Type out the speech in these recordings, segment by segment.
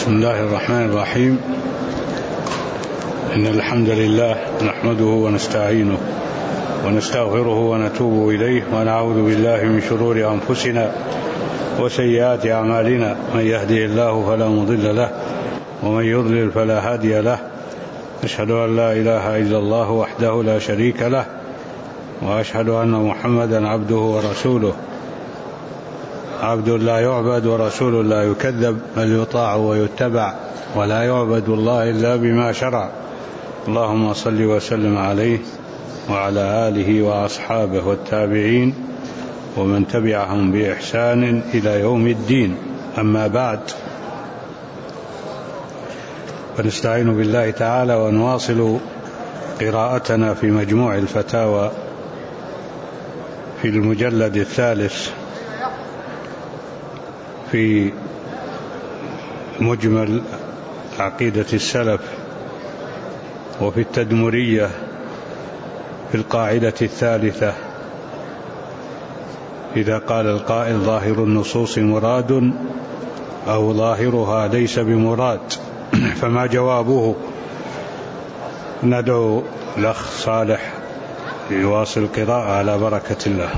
بسم الله الرحمن الرحيم. إن الحمد لله نحمده ونستعينه ونستغفره ونتوب إليه ونعوذ بالله من شرور أنفسنا وسيئات أعمالنا، من يهده الله فلا مضل له ومن يضلل فلا هادي له. أشهد أن لا إله إلا الله وحده لا شريك له، وأشهد أن محمدا عبده ورسوله، عبد لا يعبد ورسول لا يكذب، بل يطاع ويتبع، ولا يعبد الله إلا بما شرع. اللهم صل وسلم عليه وعلى آله وأصحابه والتابعين ومن تبعهم بإحسان إلى يوم الدين. أما بعد، فنستعين بالله تعالى ونواصل قراءتنا في مجموع الفتاوى في المجلد الثالث في مجمل عقيدة السلف، وفي التدمرية في القاعدة الثالثة: إذا قال القائل ظاهر النصوص مراد أو ظاهرها ليس بمراد، فما جوابه؟ ندعو الأخ صالح يواصل القراءة على بركة الله.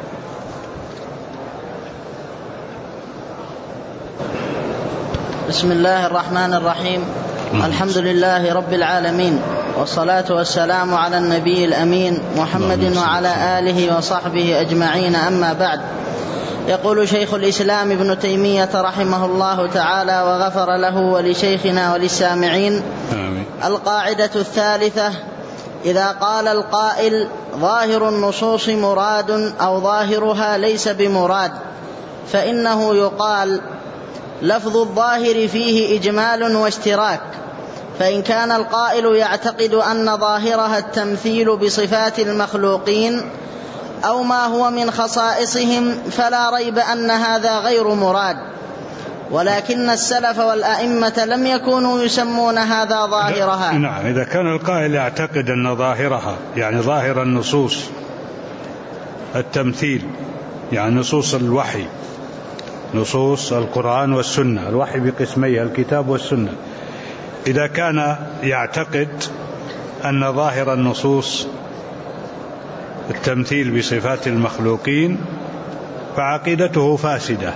بسم الله الرحمن الرحيم. الحمد لله رب العالمين، والصلاة والسلام على النبي الأمين محمد وعلى آله وصحبه أجمعين. أما بعد، يقول شيخ الإسلام ابن تيمية رحمه الله تعالى وغفر له ولشيخنا وللسامعين: القاعدة الثالثة: إذا قال القائل ظاهر النصوص مراد أو ظاهرها ليس بمراد، فإنه يقال: لفظ الظاهر فيه إجمال واشتراك، فإن كان القائل يعتقد أن ظاهرها التمثيل بصفات المخلوقين أو ما هو من خصائصهم فلا ريب أن هذا غير مراد، ولكن السلف والأئمة لم يكونوا يسمون هذا ظاهرها. نعم، إذا كان القائل يعتقد أن ظاهرها، يعني ظاهر النصوص التمثيل، يعني نصوص الوحي، نصوص القرآن والسنة، الوحي بقسميه الكتاب والسنة، إذا كان يعتقد أن ظاهر النصوص التمثيل بصفات المخلوقين فعقيدته فاسدة،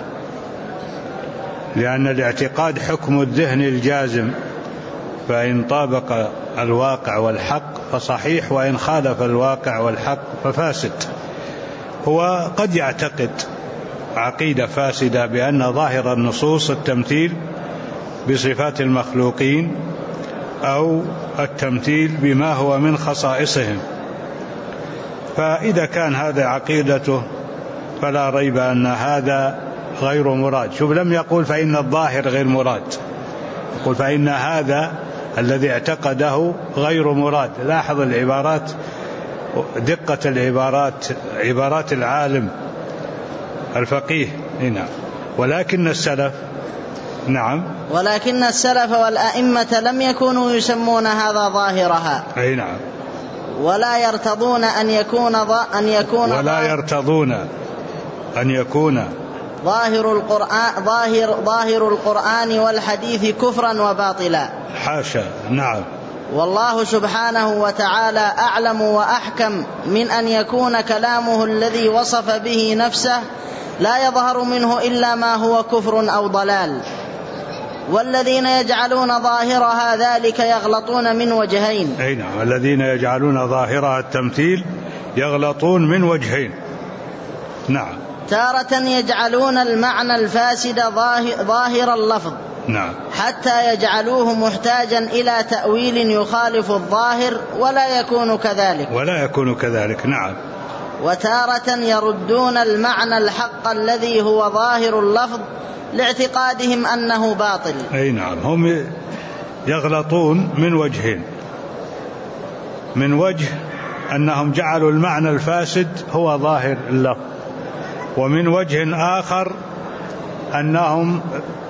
لأن الاعتقاد حكم الذهن الجازم، فإن طابق الواقع والحق فصحيح، وإن خالف الواقع والحق ففاسد. هو قد يعتقد عقيدة فاسدة بأن ظاهر النصوص التمثيل بصفات المخلوقين أو التمثيل بما هو من خصائصهم، فإذا كان هذا عقيدته فلا ريب أن هذا غير مراد. شوف، لم يقول فإن الظاهر غير مراد، يقول فإن هذا الذي اعتقده غير مراد. لاحظ العبارات، دقة العبارات، عبارات العالم الفقيه. نعم. ولكن السلف ولكن السلف والأئمة لم يكونوا يسمون هذا ظاهرها. أي نعم. ولا يرتضون أن يكون ظاهر القرآن والحديث كفرا وباطلا. حاشا. نعم. والله سبحانه وتعالى أعلم وأحكم من أن يكون كلامه الذي وصف به نفسه لا يظهر منه إلا ما هو كفر أو ضلال. والذين يجعلون ظاهرها ذلك يغلطون من وجهين. أي نعم، الذين يجعلون ظاهرها التمثيل يغلطون من وجهين. نعم. تارة يجعلون المعنى الفاسد ظاهر اللفظ، نعم، حتى يجعلوه محتاجا إلى تأويل يخالف الظاهر ولا يكون كذلك. نعم. وتارة يردون المعنى الحق الذي هو ظاهر اللفظ لاعتقادهم أنه باطل. أي نعم، هم يغلطون من وجهين: من وجه أنهم جعلوا المعنى الفاسد هو ظاهر اللفظ، ومن وجه آخر أنهم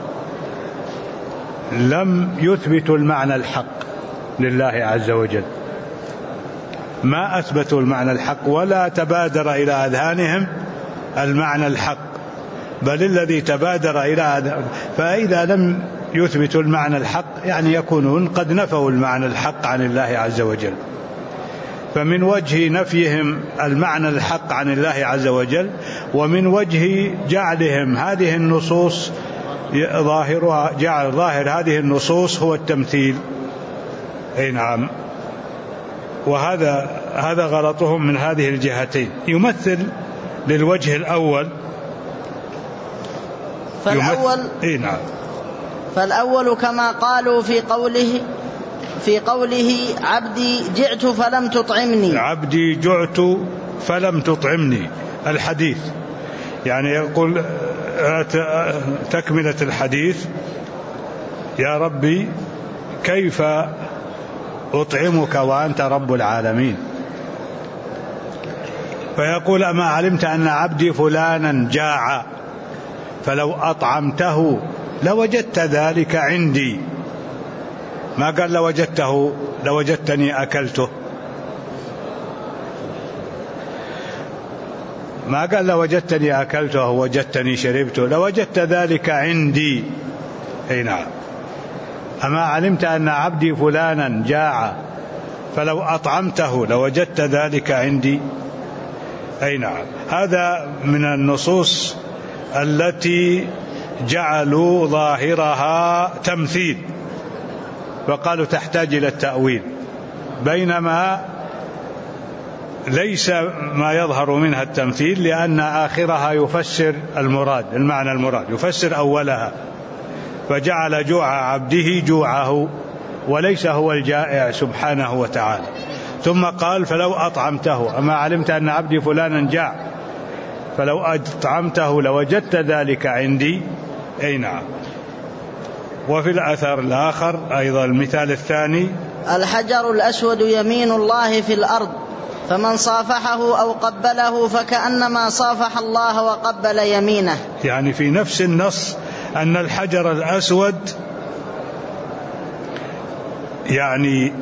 لم يثبتوا المعنى الحق لله عز وجل، ما أثبتوا المعنى الحق ولا تبادر إلى أذهانهم المعنى الحق، بل الذي تبادر إلى، فإذا لم يثبت المعنى الحق يعني يكونون قد نفوا المعنى الحق عن الله عز وجل. فمن وجه نفيهم المعنى الحق عن الله عز وجل، ومن وجه جعلهم هذه النصوص ظاهرها، جعل ظاهر هذه النصوص هو التمثيل. أي نعم. وهذا غلطهم من هذه الجهتين. يمثل للوجه الأول، نعم. فالأول كما قالوا في قوله عبدي جعت فلم تطعمني، عبدي جعت فلم تطعمني، الحديث يعني يقول تكملة الحديث: يا ربي كيف أطعمك وأنت رب العالمين؟ فيقول: أما علمت أن عبدي فلانا جاع فلو أطعمته لوجدت ذلك عندي. ما قال لوجدته لوجدتني أكلته، ما قال لوجدتني أكلته وجدتني شربته، لوجدت ذلك عندي. أي نعم. أما علمت أن عبدي فلانا جاع فلو أطعمته لوجدت ذلك عندي. أي نعم. هذا من النصوص التي جعلوا ظاهرها تمثيل، وقالوا تحتاج إلى التأويل، بينما ليس ما يظهر منها التمثيل، لأن آخرها يفسر المراد، المعنى المراد يفسر أولها، فجعل جوع عبده جوعه وليس هو الجائع سبحانه وتعالى. ثم قال: فلو أطعمته، أما علمت أن عبدي فلانا جاع فلو أطعمته لوجدت ذلك عندي. أي نعم. وفي الأثر الآخر أيضا المثال الثاني: الحجر الأسود يمين الله في الأرض، فمن صافحه أو قبله فكأنما صافح الله وقبل يمينه. يعني في نفس النص أن الحجر الأسود يعني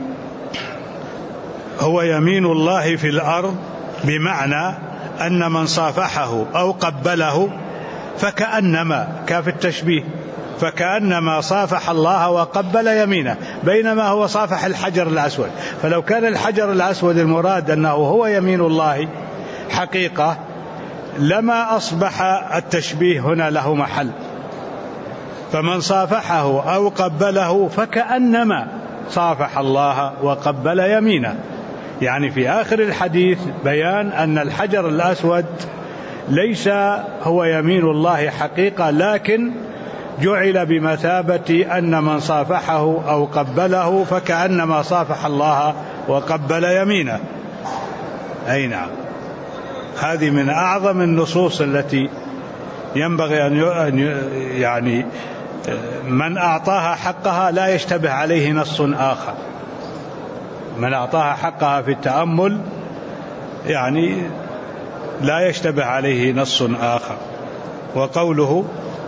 هو يمين الله في الأرض، بمعنى أن من صافحه أو قبله فكأنما، كاف التشبيه، فكأنما صافح الله وقبل يمينه، بينما هو صافح الحجر الأسود. فلو كان الحجر الأسود المراد أنه هو يمين الله حقيقة لما أصبح التشبيه هنا له محل. فمن صافحه أو قبله فكأنما صافح الله وقبل يمينه. يعني في آخر الحديث بيان أن الحجر الأسود ليس هو يمين الله حقيقة، لكن جعل بمثابة أن من صافحه أو قبله فكأنما صافح الله وقبل يمينه. أي نعم. هذه من أعظم النصوص التي ينبغي أن يعني من أعطاها حقها لا يشتبه عليه نص آخر. من أعطاها حقها في التأمل يعني لا يشتبه عليه نص آخر. وقوله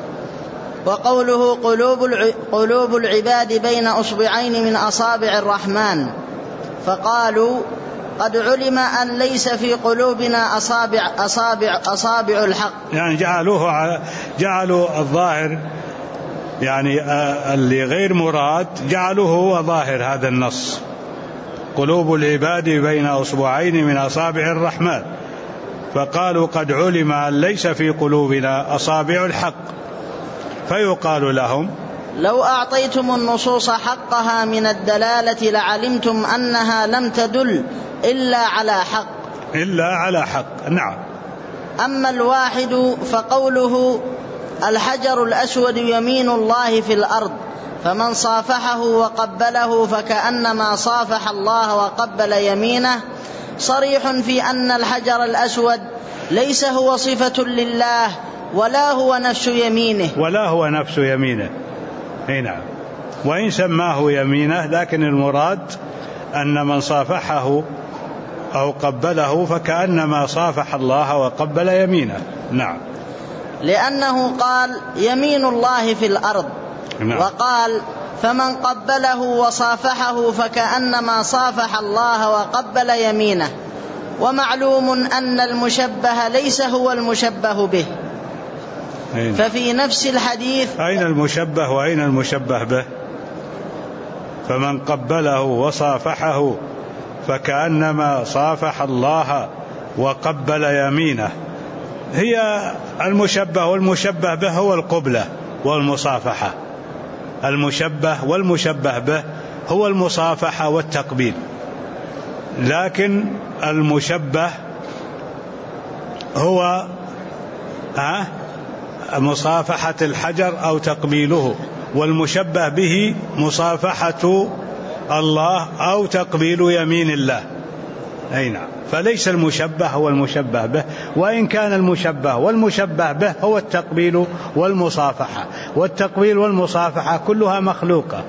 قلوب العباد بين أصبعين من أصابع الرحمن، فقالوا قد علم أن ليس في قلوبنا أصابع الحق. يعني جعلوا الظاهر يعني اللي غير مراد جعلوه هو ظاهر هذا النص: قلوب العباد بين أصبعين من أصابع الرحمن، فقالوا قد علم أن ليس في قلوبنا أصابع الحق. فيقال لهم: لو أعطيتم النصوص حقها من الدلالة لعلمتم أنها لم تدل إلا على حق. نعم. أما الواحد فقوله الحجر الأسود يمين الله في الأرض، فمن صافحه وقبله فكأنما صافح الله وقبل يمينه، صريح في أن الحجر الأسود ليس هو صفة لله ولا هو نفس يمينه. هنا وإن سماه يمينه، لكن المراد أن من صافحه أو قبله فكأنما صافح الله وقبل يمينه. نعم. لأنه قال يمين الله في الأرض. نعم. وقال فمن قبله وصافحه فكأنما صافح الله وقبل يمينه. ومعلوم أن المشبه ليس هو المشبه به. ففي نفس الحديث أين المشبه وأين المشبه به؟ فمن قبله وصافحه فكأنما صافح الله وقبل يمينه. هي المشبه والمشبه به هو القبلة والمصافحة. المشبه والمشبه به هو المصافحة والتقبيل، لكن المشبه هو مصافحة الحجر أو تقبيله، والمشبه به مصافحة الله أو تقبيل يمين الله. أي نعم. فليس المشبه هو المشبه به، وإن كان المشبه والمشبه به هو التقبيل والمصافحة، والتقبيل والمصافحة كلها مخلوقة.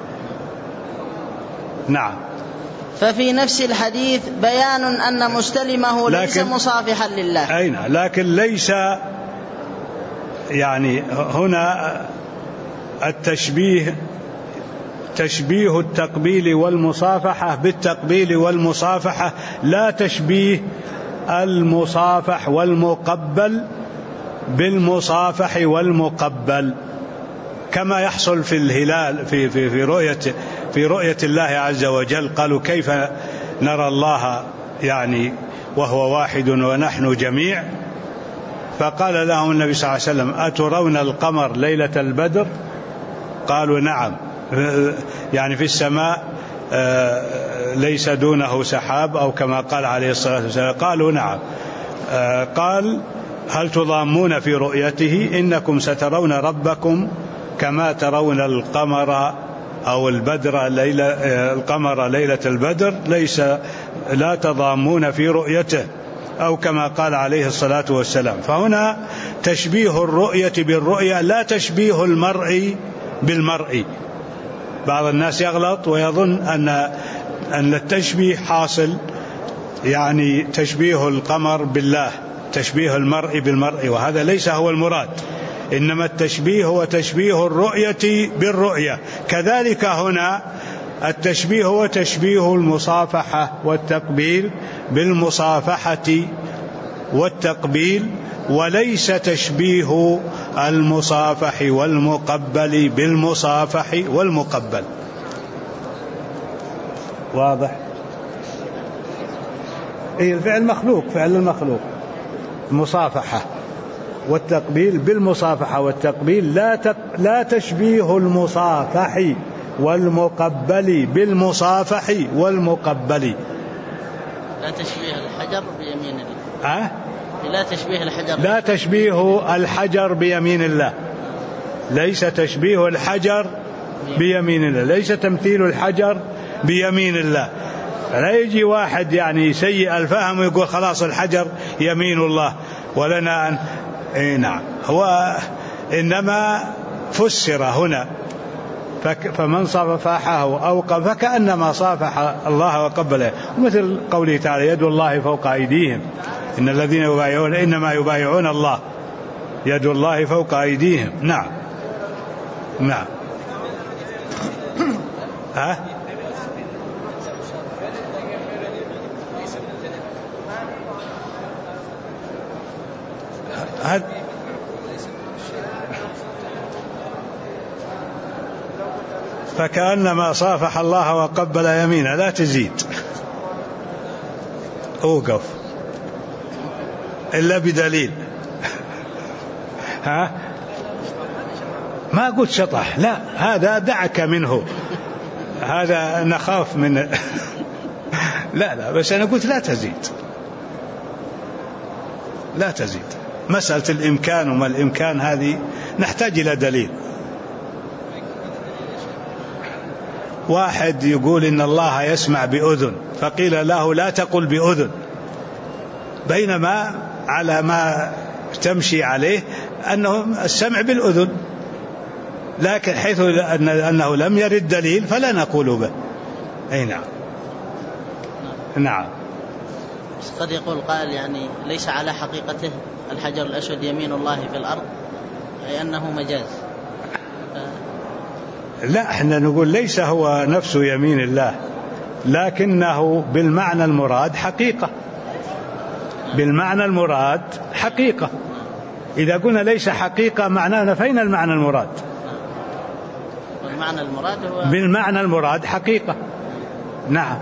نعم. ففي نفس الحديث بيان أن مستلمه ليس مصافحا لله. أي نعم. لكن ليس يعني هنا التشبيه تشبيه التقبيل والمصافحة بالتقبيل والمصافحة، لا تشبيه المصافح والمقبل بالمصافح والمقبل، كما يحصل في الهلال في رؤية الله عز وجل. قالوا كيف نرى الله يعني وهو واحد ونحن جميع؟ فقال لهم النبي صلى الله عليه وسلم أترون القمر ليلة البدر؟ قالوا نعم، يعني في السماء ليس دونه سحاب أو كما قال عليه الصلاة والسلام. قالوا نعم. قال هل تضامون في رؤيته؟ إنكم سترون ربكم كما ترون القمر أو القمر ليلة البدر، لا تضامون في رؤيته، أو كما قال عليه الصلاة والسلام. فهنا تشبيه الرؤية بالرؤية، لا تشبيه المرء بالمرء. بعض الناس يغلط ويظن أن التشبيه حاصل، يعني تشبيه القمر بالله، تشبيه المرء بالمرء، وهذا ليس هو المراد. إنما التشبيه هو تشبيه الرؤية بالرؤية. كذلك هنا التشبيه هو تشبيه المصافحة والتقبيل بالمصافحة والتقبيل، وليس تشبيه المصافح والمقبل بالمصافح والمقبل. واضح؟ الفعل مخلوق، فعل المخلوق. مصافحة والتقبيل بالمصافحة والتقبيل، لا تشبيه المصافح والمقبل بالمصافح والمقبل. لا تشبيه الحجر بيمين الله. لا تشبيه الحجر، لا تشبيه الحجر بيمين الله، ليس تشبيه الحجر بيمين الله، ليس تمثيل الحجر بيمين الله. لا يجي واحد يعني سيء الفهم ويقول خلاص الحجر يمين الله ولنا أن نعم. هو إنما فسر هنا فمن صافحه أو فكأنما صافح الله وقبله، مثل قوله تعالى يد الله فوق أيديهم إن الذين يبايعون إنما يبايعون الله يد الله فوق أيديهم. نعم. نعم. فكأنما صافح الله وقبل يمينه. لا تزيد، أوقف إلا بدليل. ما قلت شطح، لا، هذا دعك منه، هذا نخاف من لا بس أنا قلت لا تزيد، لا تزيد. مسألة الإمكان وما الإمكان هذه نحتاج إلى دليل. واحد يقول إن الله يسمع بأذن، فقيل له لا تقل بأذن، بينما على ما تمشي عليه أنه السمع بالأذن، لكن حيث أنه لم يرد دليل فلا نقول به. أي نعم. نعم. قد يقول قائل يعني ليس على حقيقته الحجر الأسود يمين الله في الأرض، أي أنه مجاز. لا، احنا نقول ليس هو نفس يمين الله، لكنه بالمعنى المراد حقيقة، بالمعنى المراد حقيقة. إذا قلنا ليس حقيقة معناه فين المعنى المراد؟ المعنى المراد هو بالمعنى المراد حقيقة. نعم.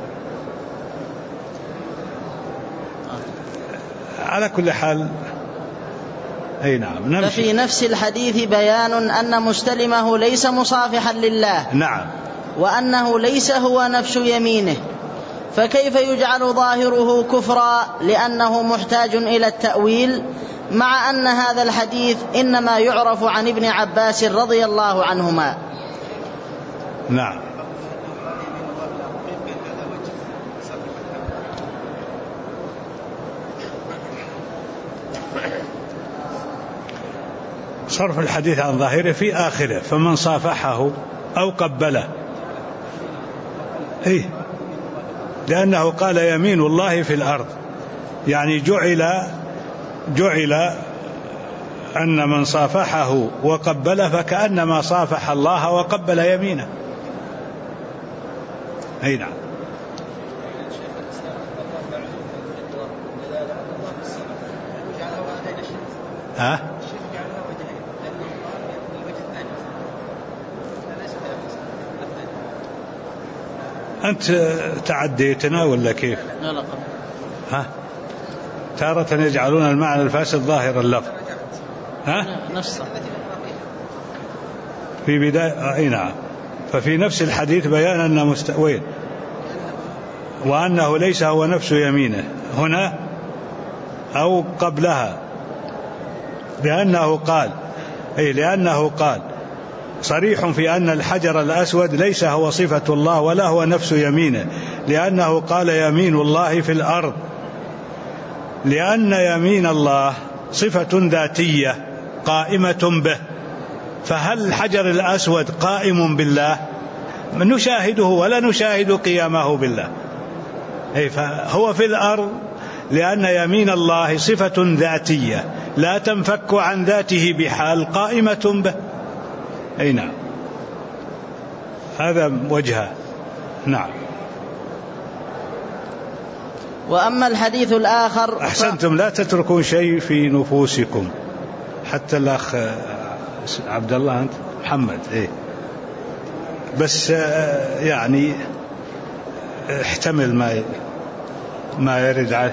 على كل حال أي نعم نمشي. ففي نفس الحديث بيان أن مستلمه ليس مصافحا لله. نعم. وأنه ليس هو نفس يمينه، فكيف يجعل ظاهره كفرا لأنه محتاج إلى التأويل، مع أن هذا الحديث إنما يعرف عن ابن عباس رضي الله عنهما. نعم. صرف الحديث عن ظاهره في آخره، فمن صافحه أو قبله إيه؟ لأنه قال يمين الله في الأرض، يعني جعل أن من صافحه وقبله فكأنما صافح الله وقبل يمينه. أي نعم. ها؟ أنت تعديتنا ولا كيف؟ لا لا. ها؟ تارة يجعلون المعنى الفاسد ظاهر اللفظ. ها؟ نفسه. في بداية أي نعم. ففي نفس الحديث بيان أن وين؟ وأنه ليس هو نفس يمينه هنا أو قبلها، لأنه قال صريح في أن الحجر الأسود ليس هو صفة الله ولا هو نفس يمينه، لأنه قال يمين الله في الأرض، لأن يمين الله صفة ذاتية قائمة به. فهل الحجر الأسود قائم بالله؟ نشاهده ولا نشاهد قيامه بالله. فهو في الأرض لأن يمين الله صفة ذاتية لا تنفك عن ذاته بحال، قائمة به. أي نعم. هذا وجهه. نعم. وأما الحديث الآخر أحسنتم، لا تتركون شيء في نفوسكم. حتى الأخ عبد الله أنت محمد بس يعني احتمل ما يرد عليه.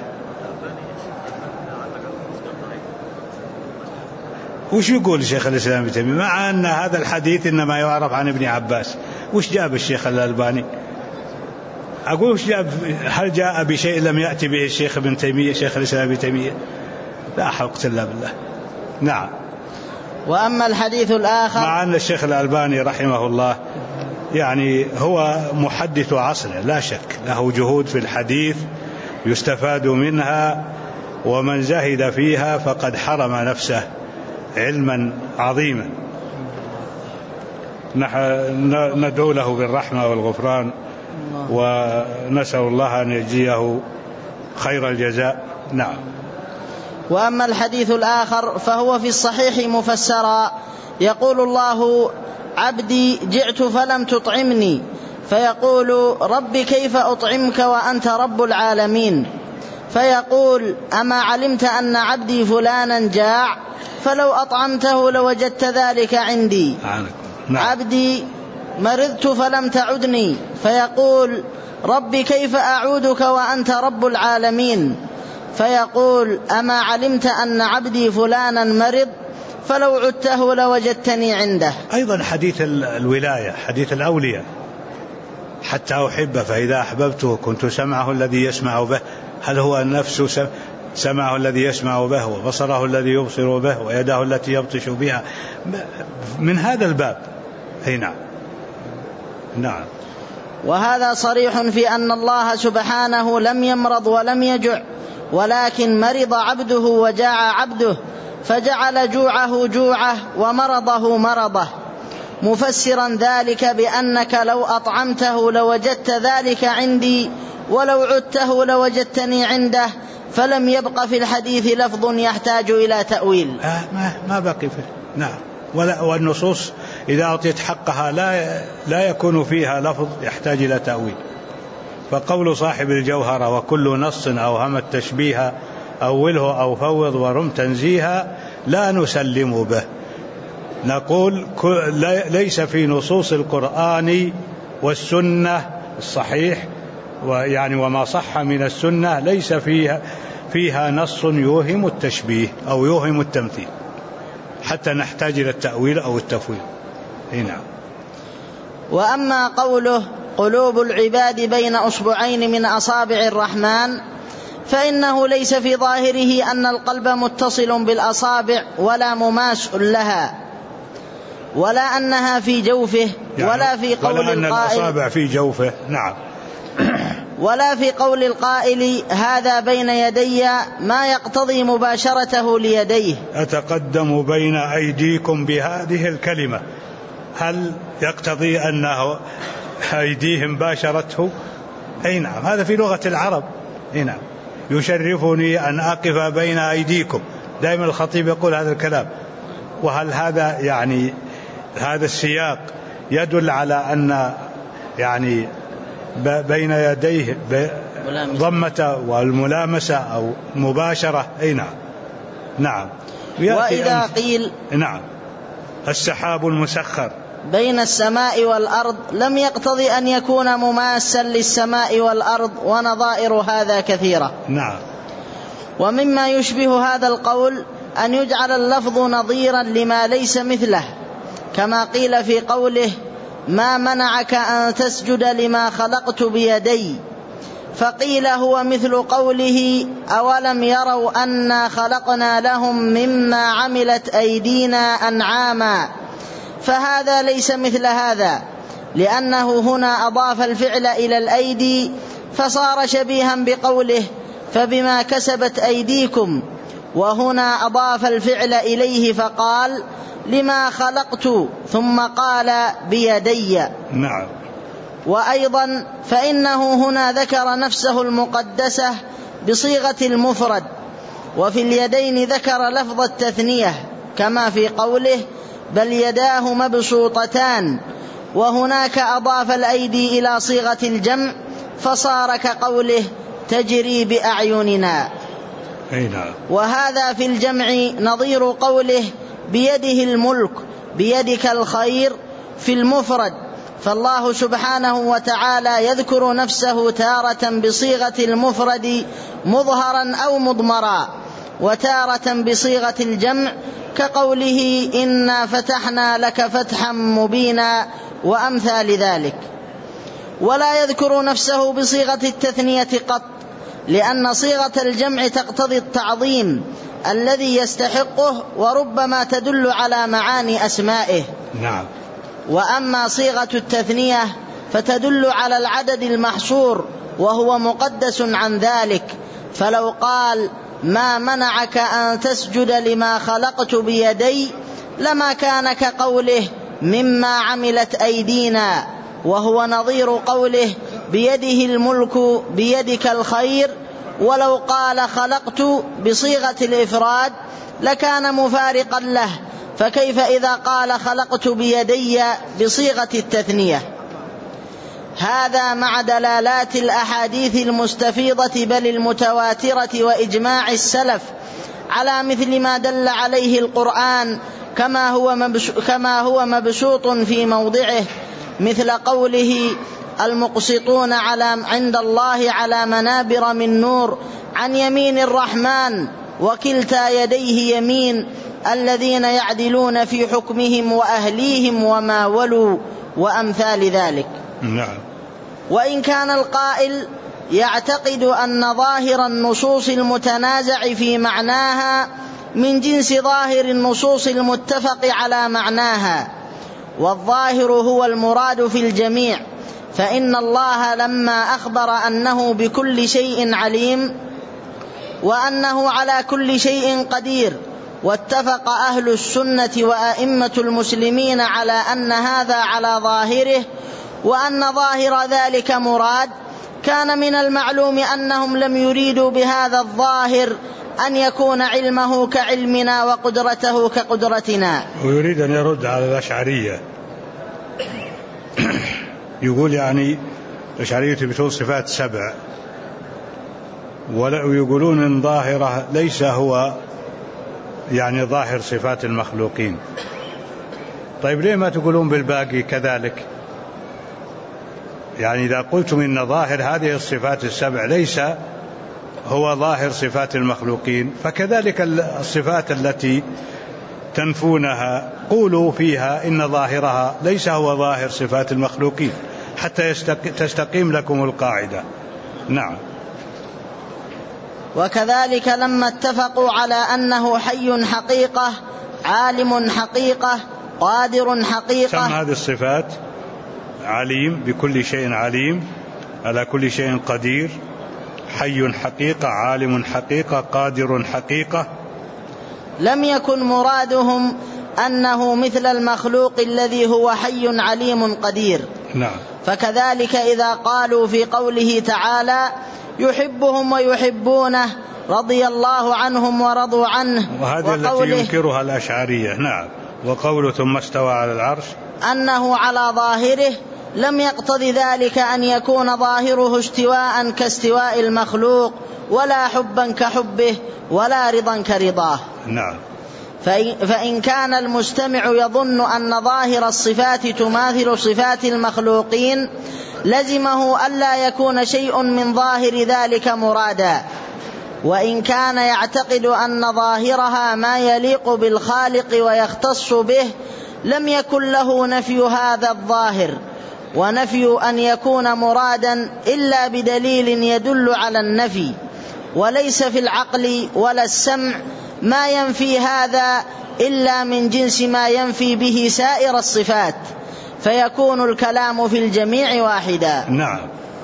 وش يقول شيخ الإسلام ابن تيمية مع أن هذا الحديث إنما يعرف عن ابن عباس؟ وش جاب الشيخ الألباني؟ أقول وش جاب؟ هل جاء بشيء لم يأتي به الشيخ ابن تيمية شيخ الإسلام ابن تيمية؟ لا حول إلا بالله. نعم. وأما الحديث الآخر، مع أن الشيخ الألباني رحمه الله يعني هو محدث عصره لا شك، له جهود في الحديث يستفاد منها، ومن زهد فيها فقد حرم نفسه علما عظيما. ندعو له بالرحمة والغفران، ونسأل الله أن يجزيه خير الجزاء. نعم. وأما الحديث الآخر فهو في الصحيح مفسرا، يقول الله: عبدي جئت فلم تطعمني، فيقول: رب كيف أطعمك وأنت رب العالمين؟ فيقول: أما علمت أن عبدي فلانا جاع، فلو أطعمته لوجدت ذلك عندي. نعم. عبدي مرضت فلم تعدني، فيقول: رب كيف أعودك وأنت رب العالمين؟ فيقول: أما علمت أن عبدي فلانا مرض، فلو عدته لوجدتني عنده. أيضا حديث الولاية، حديث الأولياء: حتى أحبه فإذا أحببته كنت سمعه الذي يسمع به. هل هو نفس سمعه الذي يسمع به، وبصره الذي يبصر به، ويده التي يبطش بها؟ من هذا الباب. أي نعم. نعم. وهذا صريح في أن الله سبحانه لم يمرض ولم يجع، ولكن مرض عبده وجاع عبده، فجعل جوعه جوعه ومرضه مرضه، مفسرا ذلك بأنك لو أطعمته لوجدت ذلك عندي، ولو عدته لوجدتني عنده. فلم يبق في الحديث لفظ يحتاج إلى تأويل. ما بقي فيه. نعم. والنصوص إذا أعطيت حقها لا يكون فيها لفظ يحتاج إلى تأويل. فقول صاحب الجوهرة: وكل نص أوهم التشبيه أوله أو فوض ورم تنزيها، لا نسلم به، نقول ليس في نصوص القرآن والسنة الصحيح ويعني وما صح من السنة ليس فيها نص يوهم التشبيه أو يوهم التمثيل حتى نحتاج إلى التأويل أو التفويض. نعم. وأما قوله قلوب العباد بين أصبعين من أصابع الرحمن فإنه ليس في ظاهره أن القلب متصل بالأصابع ولا مماس لها، ولا أنها في جوفه، يعني ولا في قول ولا أن القائل الأصابع في جوفه. نعم. ولا في قول القائل هذا بين يدي ما يقتضي مباشرته ليديه. أتقدم بين أيديكم بهذه الكلمة، هل يقتضي أنه أيديهم باشرته؟ أي نعم، هذا في لغة العرب. أي نعم، يشرفني أن أقف بين أيديكم، دائما الخطيب يقول هذا الكلام. وهل هذا يعني هذا السياق يدل على أن يعني بين يديه ضمة والملامسة أو مباشرة؟ أي نعم. نعم. وإذا قيل نعم السحاب المسخر بين السماء والأرض لم يقتضي أن يكون مماسا للسماء والأرض، ونظائر هذا كثيرة. نعم. ومما يشبه هذا القول أن يجعل اللفظ نظيرا لما ليس مثله، كما قيل في قوله ما منعك أن تسجد لما خلقت بيدي، فقيل هو مثل قوله أولم يروا أنا خلقنا لهم مما عملت أيدينا أنعاما، فهذا ليس مثل هذا، لأنه هنا أضاف الفعل إلى الأيدي فصار شبيها بقوله فبما كسبت أيديكم، وهنا أضاف الفعل إليه فقال لما خلقت ثم قال بيدي. نعم. وأيضا فإنه هنا ذكر نفسه المقدسة بصيغة المفرد، وفي اليدين ذكر لفظ التثنية كما في قوله بل يداه مبسوطتان، وهناك أضاف الأيدي إلى صيغة الجمع فصار كقوله تجري بأعيننا. وهذا في الجمع نظير قوله بيده الملك بيدك الخير في المفرد، فالله سبحانه وتعالى يذكر نفسه تارة بصيغة المفرد مظهرا أو مضمرا، وتارة بصيغة الجمع كقوله إنا فتحنا لك فتحا مبينا وأمثال ذلك. ولا يذكر نفسه بصيغة التثنية قط، لأن صيغة الجمع تقتضي التعظيم الذي يستحقه وربما تدل على معاني أسمائه. نعم. وأما صيغة التثنية فتدل على العدد المحصور وهو مقدس عن ذلك، فلو قال ما منعك أن تسجد لما خلقت بيدي لما كان كقوله مما عملت أيدينا، وهو نظير قوله بيده الملك بيدك الخير. ولو قال خلقت بصيغة الإفراد لكان مفارقا له، فكيف إذا قال خلقت بيدي بصيغة التثنية؟ هذا مع دلالات الأحاديث المستفيضة بل المتواترة وإجماع السلف على مثل ما دل عليه القرآن، كما هو مبسوط في موضعه، مثل قوله المقسطون عند الله على منابر من نور عن يمين الرحمن وكلتا يديه يمين الذين يعدلون في حكمهم وأهليهم وما ولوا وأمثال ذلك. نعم. وإن كان القائل يعتقد أن ظاهر النصوص المتنازع في معناها من جنس ظاهر النصوص المتفق على معناها، والظاهر هو المراد في الجميع، فإن الله لما أخبر أنه بكل شيء عليم وأنه على كل شيء قدير، واتفق أهل السنة وأئمة المسلمين على أن هذا على ظاهره وأن ظاهر ذلك مراد، كان من المعلوم أنهم لم يريدوا بهذا الظاهر أن يكون علمه كعلمنا وقدرته كقدرتنا. ويريد أن يرد على الأشعرية، يقول يعني الأشعرية بتقول صفات 7، ويقولون إن ظاهره ليس هو يعني ظاهر صفات المخلوقين. طيب ليه ما تقولون بالباقي كذلك؟ يعني إذا قلتم إن ظاهر هذه الصفات السبع ليس هو ظاهر صفات المخلوقين، فكذلك الصفات التي تنفونها قولوا فيها إن ظاهرها ليس هو ظاهر صفات المخلوقين حتى تستقيم لكم القاعدة. نعم. وكذلك لما اتفقوا على أنه حي حقيقة، عالم حقيقة، قادر حقيقة. سمى هذه الصفات عليم، بكل شيء عليم، على كل شيء قدير، حي حقيقة، عالم حقيقة، قادر حقيقة. لم يكن مرادهم أنه مثل المخلوق الذي هو حي عليم قدير. نعم. فكذلك إذا قالوا في قوله تعالى يحبهم ويحبونه، رضي الله عنهم ورضوا عنه، وهذا التي ينكرها الأشعرية. نعم. وقوله ثم استوى على العرش أنه على ظاهره لم يقتض ذلك أن يكون ظاهره استواء كاستواء المخلوق، ولا حبا كحبه، ولا رضا كرضاه. نعم. فإن كان المستمع يظن أن ظاهر الصفات تماثل صفات المخلوقين، لزمه ألا يكون شيء من ظاهر ذلك مرادا. وإن كان يعتقد أن ظاهرها ما يليق بالخالق ويختص به، لم يكن له نفي هذا الظاهر، ونفي أن يكون مرادا إلا بدليل يدل على النفي، وليس في العقل ولا السمع ما ينفي هذا إلا من جنس ما ينفي به سائر الصفات، فيكون الكلام في الجميع واحدا. نعم.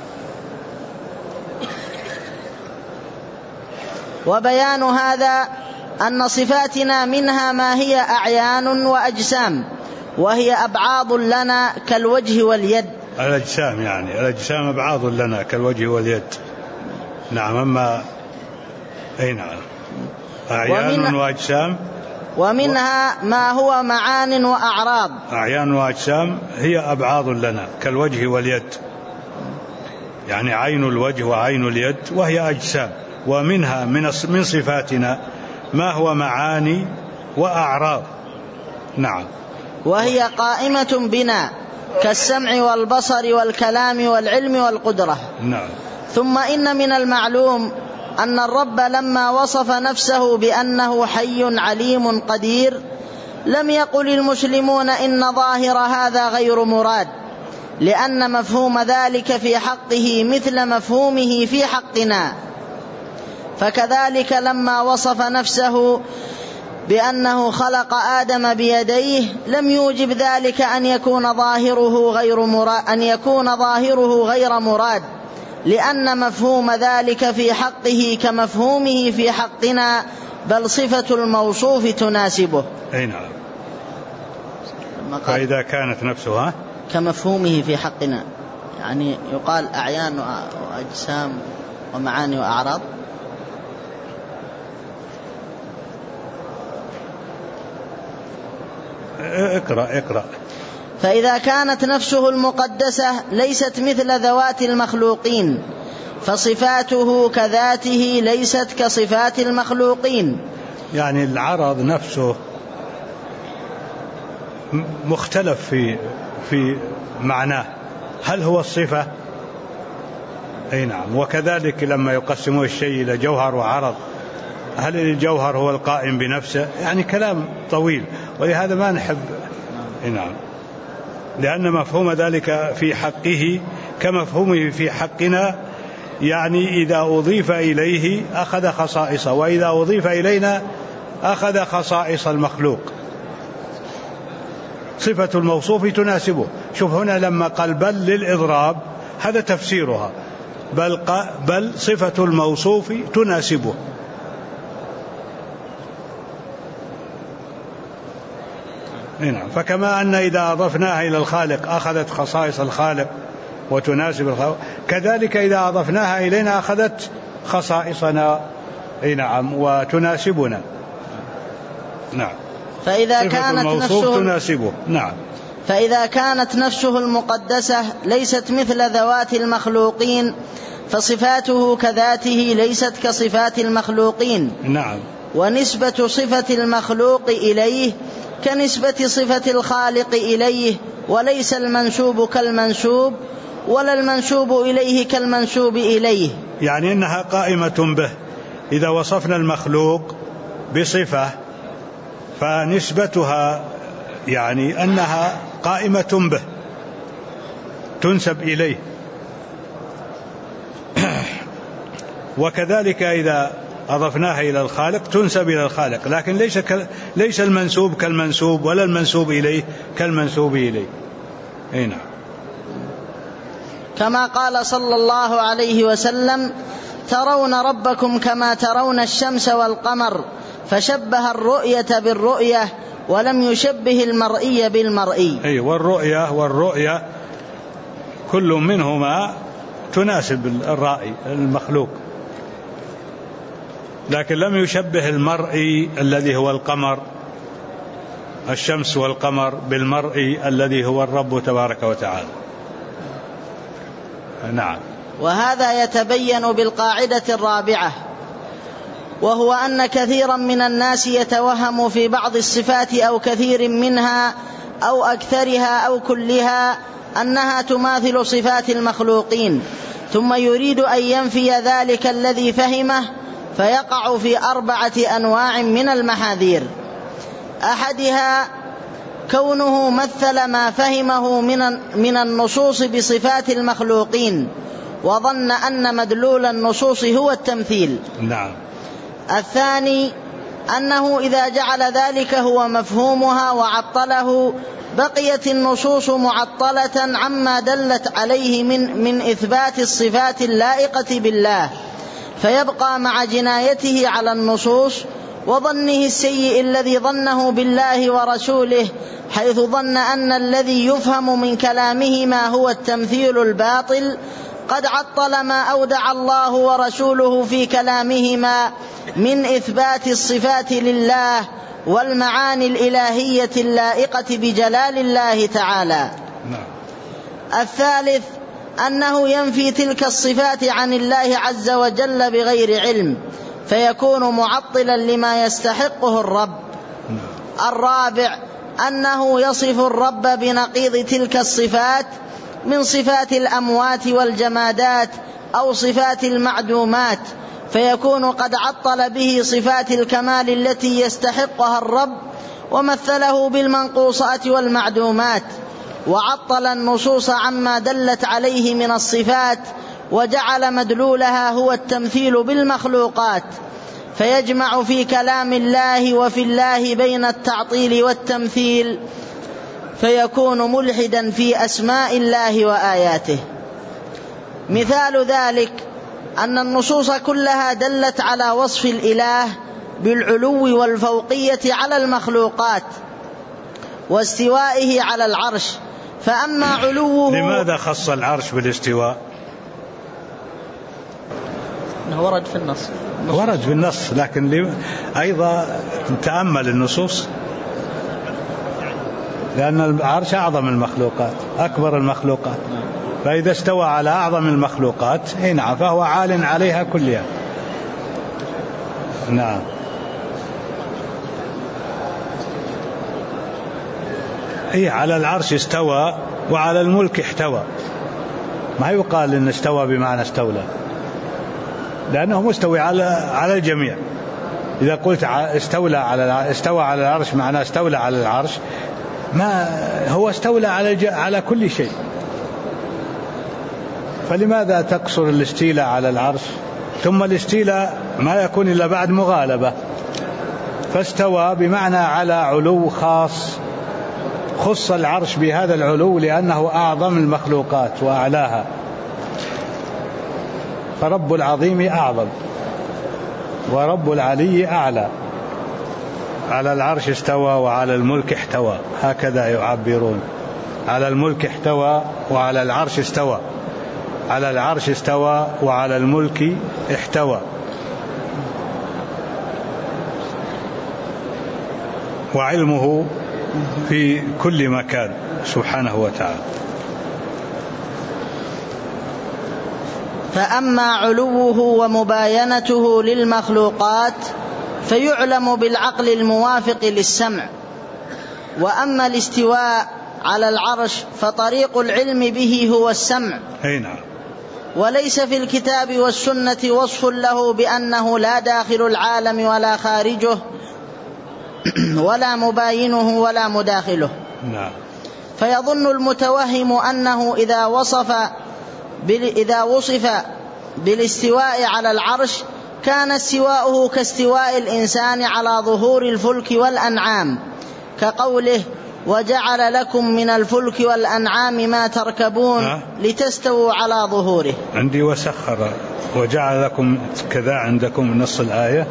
وبيان هذا أن صفاتنا منها ما هي أعيان وأجسام، وهي أبعاض لنا كالوجه واليد. الأجسام يعني الأجسام أبعاض لنا كالوجه واليد. نعم. أما أي نعم، أعيان وأجسام. ومنها ما هو معان وأعراض. أعيان وأجسام هي أبعاض لنا كالوجه واليد، يعني عين الوجه وعين اليد وهي أجسام. ومنها من صفاتنا ما هو معاني وأعراض. نعم. وهي قائمة بنا كالسمع والبصر والكلام والعلم والقدرة. نعم. ثم إن من المعلوم أن الرب لما وصف نفسه بأنه حي عليم قدير، لم يقل المسلمون إن ظاهر هذا غير مراد، لأن مفهوم ذلك في حقه مثل مفهومه في حقنا. فكذلك لما وصف نفسه بأنه خلق آدم بيديه، لم يوجب ذلك أن يكون ظاهره غير مراد، لأن مفهوم ذلك في حقه كمفهومه في حقنا، بل صفة الموصوف تناسبه. أي نعم. فإذا كانت نفسها كمفهومه في حقنا، يعني يقال أعيان وأجسام ومعاني وأعراض. اقرأ. فإذا كانت نفسه المقدسة ليست مثل ذوات المخلوقين، فصفاته كذاته ليست كصفات المخلوقين. يعني العرض نفسه مختلف في معناه، هل هو الصفة؟ أي نعم. وكذلك لما يقسموا الشيء إلى جوهر وعرض، هل الجوهر هو القائم بنفسه؟ يعني كلام طويل، ولهذا ما نحب. نعم. لأن مفهوم ذلك في حقه كمفهومه في حقنا، يعني إذا أضيف إليه أخذ خصائصه، وإذا أضيف إلينا أخذ خصائص المخلوق. صفة الموصوف تناسبه. شوف هنا لما قال بل للإضراب، هذا تفسيرها، بل صفة الموصوف تناسبه. نعم. فكما أن إذا أضفناها إلى الخالق أخذت خصائص الخالق وتناسب الخالق، كذلك إذا أضفناها إلينا أخذت خصائصنا. نعم. وتناسبنا. نعم. فإذا كانت نفسه تناسبه. نعم. فإذا كانت نفسه المقدسة ليست مثل ذوات المخلوقين، فصفاته كذاته ليست كصفات المخلوقين. نعم. ونسبة صفة المخلوق إليه كنسبة صفة الخالق إليه، وليس المنسوب كالمنسوب ولا المنسوب إليه كالمنسوب إليه. يعني إنها قائمة به، إذا وصفنا المخلوق بصفة فنسبتها يعني أنها قائمة به تنسب إليه، وكذلك إذا أضفناها إلى الخالق تنسب إلى الخالق، لكن ليس المنسوب كالمنسوب ولا المنسوب إليه كالمنسوب إليه. نعم. كما قال صلى الله عليه وسلم: ترون ربكم كما ترون الشمس والقمر، فشبه الرؤية بالرؤية ولم يشبه المرئي بالمرئي. والرؤية كل منهما تناسب الرائي المخلوق، لكن لم يشبه المرئي الذي هو القمر، الشمس والقمر، بالمرئي الذي هو الرب تبارك وتعالى. نعم. وهذا يتبين بالقاعدة الرابعة، وهو أن كثيرا من الناس يتوهم في بعض الصفات أو كثير منها أو أكثرها أو كلها أنها تماثل صفات المخلوقين، ثم يريد أن ينفي ذلك الذي فهمه، فيقع في 4 أنواع من المحاذير. أحدها كونه مثل ما فهمه من النصوص بصفات المخلوقين، وظن أن مدلول النصوص هو التمثيل. نعم. الثاني أنه إذا جعل ذلك هو مفهومها وعطله، بقيت النصوص معطلة عما دلت عليه من إثبات الصفات اللائقة بالله، فيبقى مع جنايته على النصوص وظنه السيء الذي ظنه بالله ورسوله، حيث ظن أن الذي يفهم من كلامهما هو التمثيل الباطل، قد عطل ما أودع الله ورسوله في كلامهما من إثبات الصفات لله والمعاني الإلهية اللائقة بجلال الله تعالى. الثالث أنه ينفي تلك الصفات عن الله عز وجل بغير علم، فيكون معطلا لما يستحقه الرب. الرابع أنه يصف الرب بنقيض تلك الصفات من صفات الأموات والجمادات أو صفات المعدومات، فيكون قد عطل به صفات الكمال التي يستحقها الرب، ومثله بالمنقوصات والمعدومات، وعطل النصوص عما دلت عليه من الصفات، وجعل مدلولها هو التمثيل بالمخلوقات، فيجمع في كلام الله وفي الله بين التعطيل والتمثيل، فيكون ملحدا في أسماء الله وآياته. مثال ذلك أن النصوص كلها دلت على وصف الإله بالعلو والفوقية على المخلوقات واستوائه على العرش، فأما علوه. لماذا خص العرش بالاستواء؟ ورد في النص. ورد في النص، لكن أيضا تأمل النصوص، لأن العرش أعظم المخلوقات، أكبر المخلوقات، فإذا استوى على أعظم المخلوقات نعم فهو عال عليها كلها. نعم. على العرش استوى وعلى الملك احتوى، ما يقال إن استوى بمعنى استولى، لأنه مستوي على الجميع. إذا قلت استوى على العرش معناه استولى على العرش، ما هو استولى على كل شيء، فلماذا تقصر الاستيلاء على العرش؟ ثم الاستيلاء ما يكون إلا بعد مغالبة، فاستوى بمعنى على علو خاص، خص العرش بهذا العلو لأنه أعظم المخلوقات وأعلاها، فرب العظيم أعظم ورب العلي أعلى. على العرش استوى وعلى الملك احتوى، هكذا يعبرون، على الملك احتوى وعلى العرش استوى، على العرش استوى وعلى الملك احتوى. وعلمه في كل مكان سبحانه وتعالى. فأما علوه ومباينته للمخلوقات فيعلم بالعقل الموافق للسمع. وأما الاستواء على العرش فطريق العلم به هو السمع، وليس في الكتاب والسنة وصف له بأنه لا داخل العالم ولا خارجه ولا مباينه ولا مداخله. فيظن المتوهم أنه إذا وصف بالاستواء على العرش كان استواؤه كاستواء الإنسان على ظهور الفلك والأنعام، كقوله وجعل لكم من الفلك والأنعام ما تركبون لتستووا على ظهوره. عندي وسخر وجعل لكم كذا، عندكم نص الآية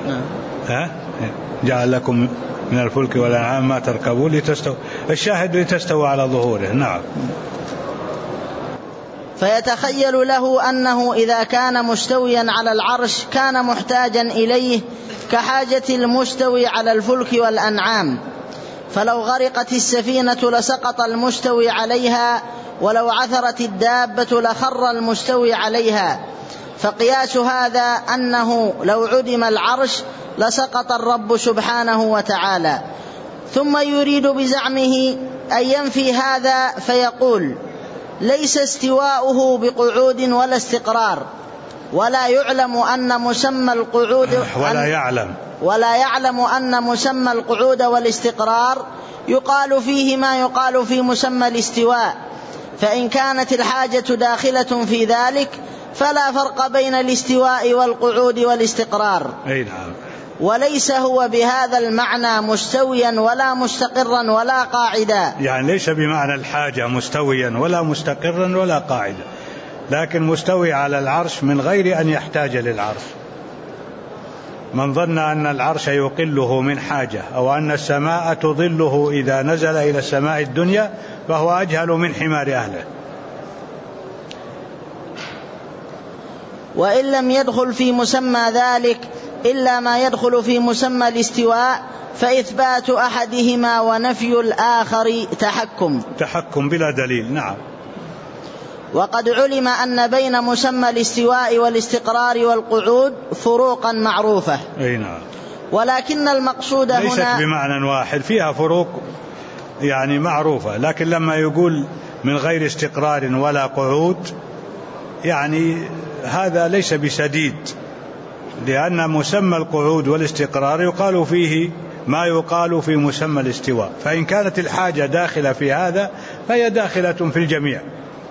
جعل لكم من الفلك والأنعام ما تركبون لتستووا، الشاهد لتستووا على ظهوره. نعم. فيتخيل له أنه إذا كان مستويا على العرش كان محتاجا إليه كحاجة المستوي على الفلك والأنعام، فلو غرقت السفينة لسقط المستوي عليها، ولو عثرت الدابة لخر المستوي عليها. فقياس هذا أنه لو عدم العرش لسقط الرب سبحانه وتعالى. ثم يريد بزعمه أن ينفي هذا فيقول ليس استواؤه بقعود ولا استقرار، ولا يعلم أن مسمى القعود ولا يعلم أن مسمى القعود والاستقرار يقال فيه ما يقال في مسمى الاستواء، فإن كانت الحاجة داخلة في ذلك فلا فرق بين الاستواء والقعود والاستقرار. وليس هو بهذا المعنى مستويا ولا مستقرا ولا قاعدا، يعني ليس بمعنى الحاجة مستويا ولا مستقرا ولا قاعدا، لكن مستوي على العرش من غير أن يحتاج للعرش. من ظن أن العرش يقله من حاجة أو أن السماء تظله إذا نزل إلى السماء الدنيا فهو أجهل من حمار أهله. وإن لم يدخل في مسمى ذلك إلا ما يدخل في مسمى الاستواء فإثبات أحدهما ونفي الآخر تحكم بلا دليل. نعم. وقد علم أن بين مسمى الاستواء والاستقرار والقعود فروقا معروفة. نعم. ولكن المقصود هنا ليست بمعنى واحد، فيها فروق يعني معروفة، لكن لما يقول من غير استقرار ولا قعود يعني هذا ليس بسديد، لأن مسمى القعود والاستقرار يقال فيه ما يقال في مسمى الاستواء، فإن كانت الحاجة داخلة في هذا فهي داخلة في الجميع.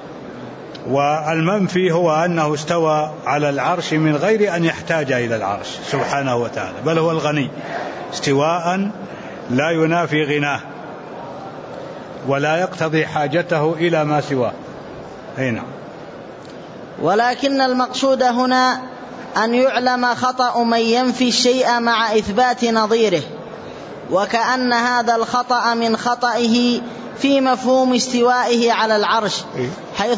والمنفي هو أنه استوى على العرش من غير أن يحتاج إلى العرش سبحانه وتعالى، بل هو الغني استواء لا ينافي غناه ولا يقتضي حاجته إلى ما سواه. هنا. ولكن المقصود هنا أن يعلم خطأ من ينفي الشيء مع إثبات نظيره، وكأن هذا الخطأ من خطئه في مفهوم استوائه على العرش، حيث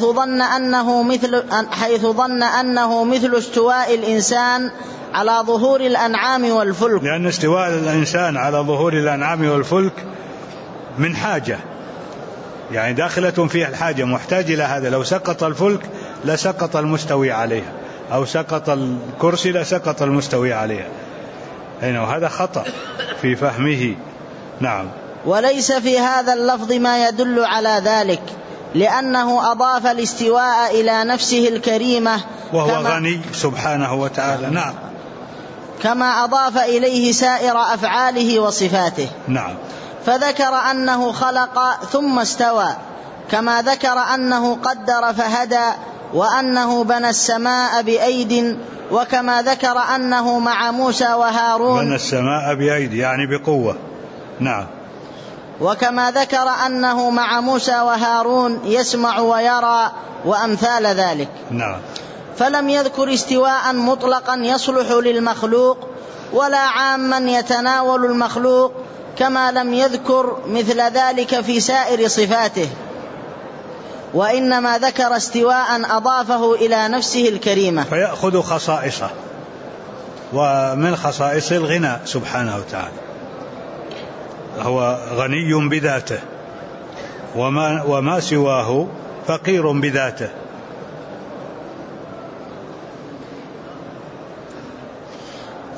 ظن أنه مثل استواء الإنسان على ظهور الأنعام والفلك، لأن استواء الإنسان على ظهور الأنعام والفلك من حاجة، يعني داخلة فيها الحاجة، محتاج إلى هذا. لو سقط الفلك لسقط المستوي عليها، أو سقط الكرسي لسقط المستوي عليها. وهذا خطأ في فهمه. نعم. وليس في هذا اللفظ ما يدل على ذلك، لأنه أضاف الاستواء إلى نفسه الكريمة وهو غني سبحانه وتعالى. نعم. كما أضاف إليه سائر أفعاله وصفاته. نعم. فذكر أنه خلق ثم استوى، كما ذكر أنه قدر فهدى، وأنه بنى السماء بأيد، وكما ذكر أنه مع موسى وهارون. بنى السماء بأيد يعني بقوة. نعم. وكما ذكر أنه مع موسى وهارون يسمع ويرى وأمثال ذلك. نعم. فلم يذكر استواء مطلقا يصلح للمخلوق ولا عاما يتناول المخلوق، كما لم يذكر مثل ذلك في سائر صفاته، وإنما ذكر استواء أضافه إلى نفسه الكريمة، فيأخذ خصائصه، ومن خصائص الغنى سبحانه وتعالى، هو غني بذاته، وما سواه فقير بذاته.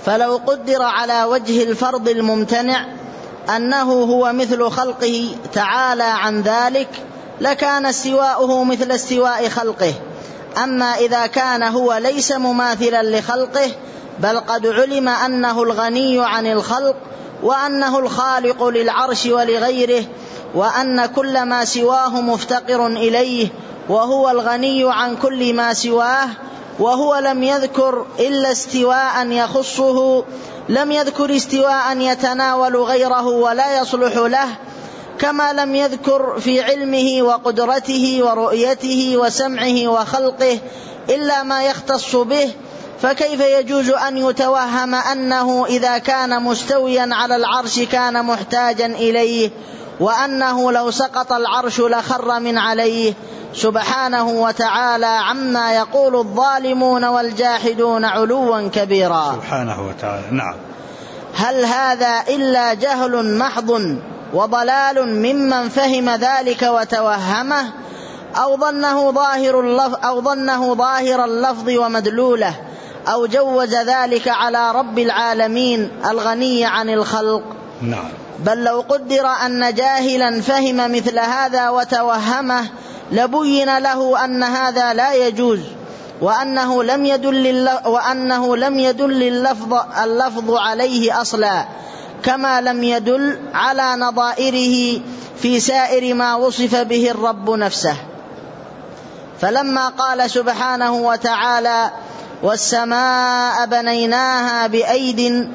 فلو قدر على وجه الفرض الممتنع أنه هو مثل خلقه تعالى عن ذلك لكان استواؤه مثل استواء خلقه. أما إذا كان هو ليس مماثلا لخلقه بل قد علم أنه الغني عن الخلق وأنه الخالق للعرش ولغيره وأن كل ما سواه مفتقر إليه وهو الغني عن كل ما سواه، وهو لم يذكر إلا استواء يخصه، لم يذكر استواء يتناول غيره ولا يصلح له، كما لم يذكر في علمه وقدرته ورؤيته وسمعه وخلقه إلا ما يختص به، فكيف يجوز أن يتوهم أنه إذا كان مستويا على العرش كان محتاجا إليه، وأنه لو سقط العرش لخر من عليه، سبحانه وتعالى عما يقول الظالمون والجاحدون علوا كبيرا. سبحانه وتعالى. نعم. هل هذا إلا جهل محض وضلال ممن فهم ذلك وتوهمه، أو ظنه ظاهر اللفظ ومدلوله، أو جوز ذلك على رب العالمين الغني عن الخلق؟ نعم. بل لو قدر أن جاهلا فهم مثل هذا وتوهمه لبين له أن هذا لا يجوز، وأنه لم يدل اللفظ عليه أصلا، كما لم يدل على نظائره في سائر ما وصف به الرب نفسه. فلما قال سبحانه وتعالى والسماء بنيناها بأيد،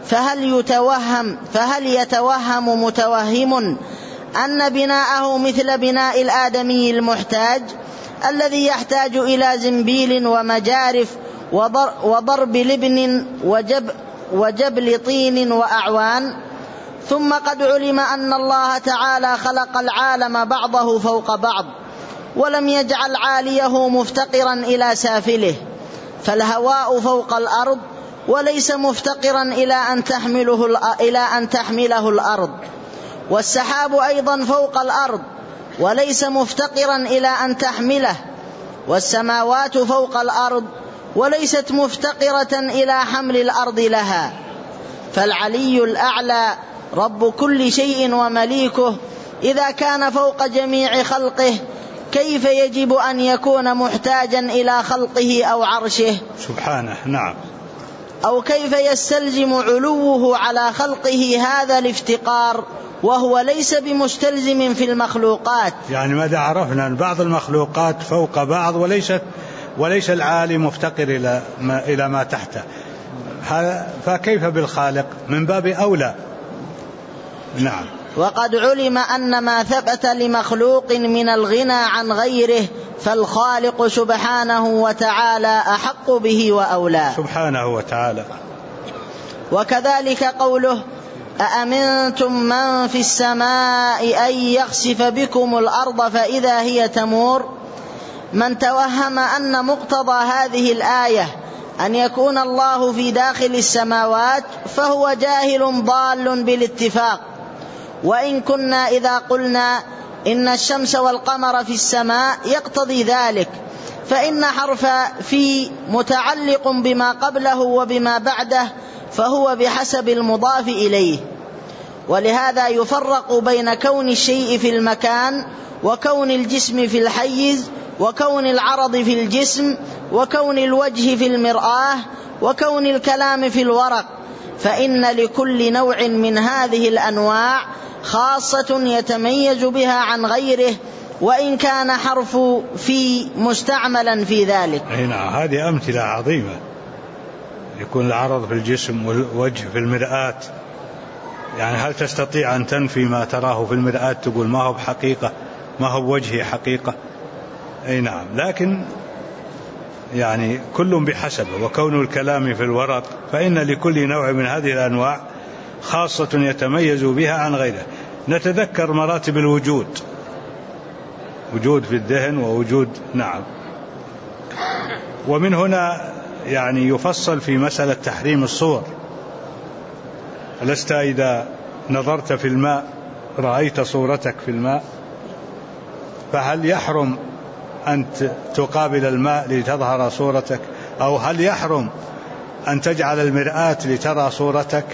فهل يتوهم متوهم أن بناءه مثل بناء الآدمي المحتاج الذي يحتاج إلى زنبيل ومجارف وضرب لبن وجبل طين وأعوان؟ ثم قد علم أن الله تعالى خلق العالم بعضه فوق بعض، ولم يجعل عاليه مفتقرا إلى سافله، فالهواء فوق الأرض وليس مفتقرا إلى أن تحمله الأرض، والسحاب أيضا فوق الأرض وليس مفتقرا إلى أن تحمله، والسماوات فوق الأرض وليست مفتقرة إلى حمل الأرض لها، فالعلي الأعلى رب كل شيء ومليكه إذا كان فوق جميع خلقه كيف يجب أن يكون محتاجا إلى خلقه أو عرشه سبحانه؟ نعم. أو كيف يستلزم علوه على خلقه هذا الافتقار وهو ليس بمستلزم في المخلوقات؟ يعني ماذا عرفنا أن بعض المخلوقات فوق بعض وليس العالي مفتقر إلى ما تحته، فكيف بالخالق؟ من باب أولى. نعم. وقد علم أن ما ثبت لمخلوق من الغنى عن غيره فالخالق سبحانه وتعالى أحق به وأولى سبحانه وتعالى. وكذلك قوله أأمنتم من في السماء أن يخسف بكم الأرض فإذا هي تمور، من توهم أن مقتضى هذه الآية أن يكون الله في داخل السماوات فهو جاهل ضال بالاتفاق. وإن كنا إذا قلنا إن الشمس والقمر في السماء يقتضي ذلك، فإن حرف في متعلق بما قبله وبما بعده فهو بحسب المضاف إليه، ولهذا يفرق بين كون الشيء في المكان وكون الجسم في الحيز وكون العرض في الجسم وكون الوجه في المرآة وكون الكلام في الورق، فإن لكل نوع من هذه الأنواع خاصة يتميز بها عن غيره وإن كان حرف في مستعملا في ذلك. نعم. هذه أمثلة عظيمة، يكون العرض في الجسم والوجه في المرآة. يعني هل تستطيع أن تنفي ما تراه في المرآة تقول ما هو بحقيقة، ما هو بوجهه حقيقة؟ أي نعم. لكن يعني كل بحسبه. وكون الكلام في الورق فإن لكل نوع من هذه الأنواع خاصة يتميز بها عن غيره. نتذكر مراتب الوجود، وجود في الذهن ووجود. نعم. ومن هنا يعني يفصل في مسألة تحريم الصور. لست إذا نظرت في الماء رأيت صورتك في الماء، فهل يحرم أن تقابل الماء لتظهر صورتك، أو هل يحرم أن تجعل المرآة لترى صورتك،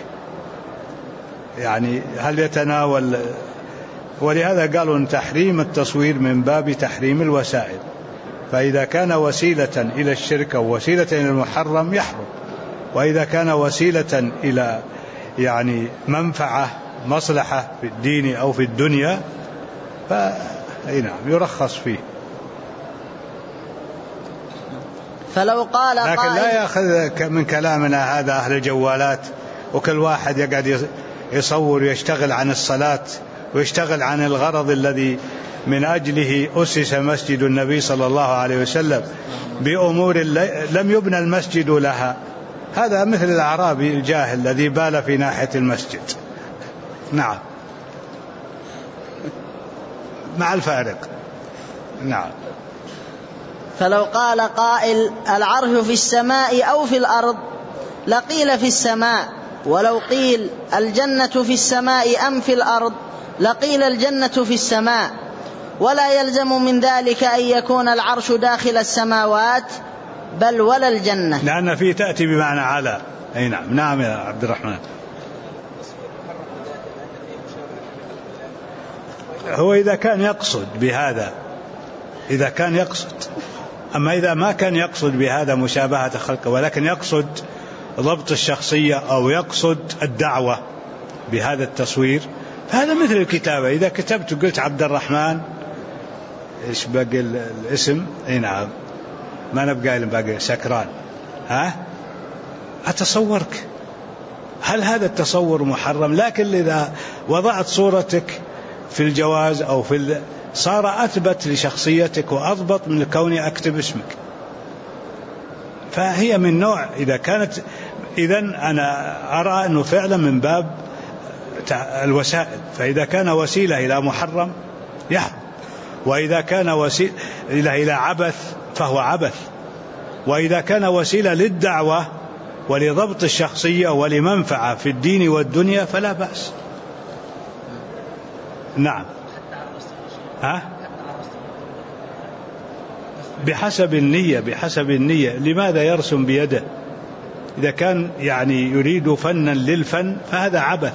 يعني هل يتناول؟ ولهذا قالوا أن تحريم التصوير من باب تحريم الوسائل، فإذا كان وسيلة إلى الشرك أو وسيلة إلى المحرم يحرم، وإذا كان وسيلة إلى يعني منفعة مصلحة في الدين أو في الدنيا فنعم يرخص فيه. فلو قال لكن لا يأخذ من كلامنا هذا أهل الجوالات، وكل واحد يقعد يصور ويشتغل عن الصلاة ويشتغل عن الغرض الذي من أجله أسس مسجد النبي صلى الله عليه وسلم بأمور لم يبنى المسجد لها. هذا مثل الأعرابي الجاهل الذي بال في ناحية المسجد. نعم، مع الفارق. نعم. فلو قال قائل العرش في السماء أو في الأرض لقيل في السماء، ولو قيل الجنة في السماء أم في الأرض لقيل الجنة في السماء، ولا يلزم من ذلك أن يكون العرش داخل السماوات بل ولا الجنة، لأن فيه تأتي بمعنى على. أي نعم. نعم يا عبد الرحمن. هو إذا كان يقصد بهذا، إذا كان يقصد، أما إذا ما كان يقصد بهذا مشابهة خلقه ولكن يقصد ضبط الشخصية أو يقصد الدعوة بهذا التصوير، فهذا مثل الكتابة. إذا كتبت وقلت عبد الرحمن إيش باقي الاسم؟ أي نعم، ما نبقى باقي سكران، أتصورك. هل هذا التصور محرم؟ لكن إذا وضعت صورتك في الجواز أو صار أثبت لشخصيتك وأضبط من كوني أكتب اسمك، فهي من نوع. إذا كانت إذن أنا أرى أنه فعلا من باب الوسائل، فإذا كان وسيلة إلى محرم يحرم، وإذا كان وسيلة إلى عبث فهو عبث، وإذا كان وسيلة للدعوة ولضبط الشخصية ولمنفعة في الدين والدنيا فلا بأس. نعم. بحسب النية، بحسب النية. لماذا يرسم بيده؟ إذا كان يعني يريد فنا للفن فهذا عبث.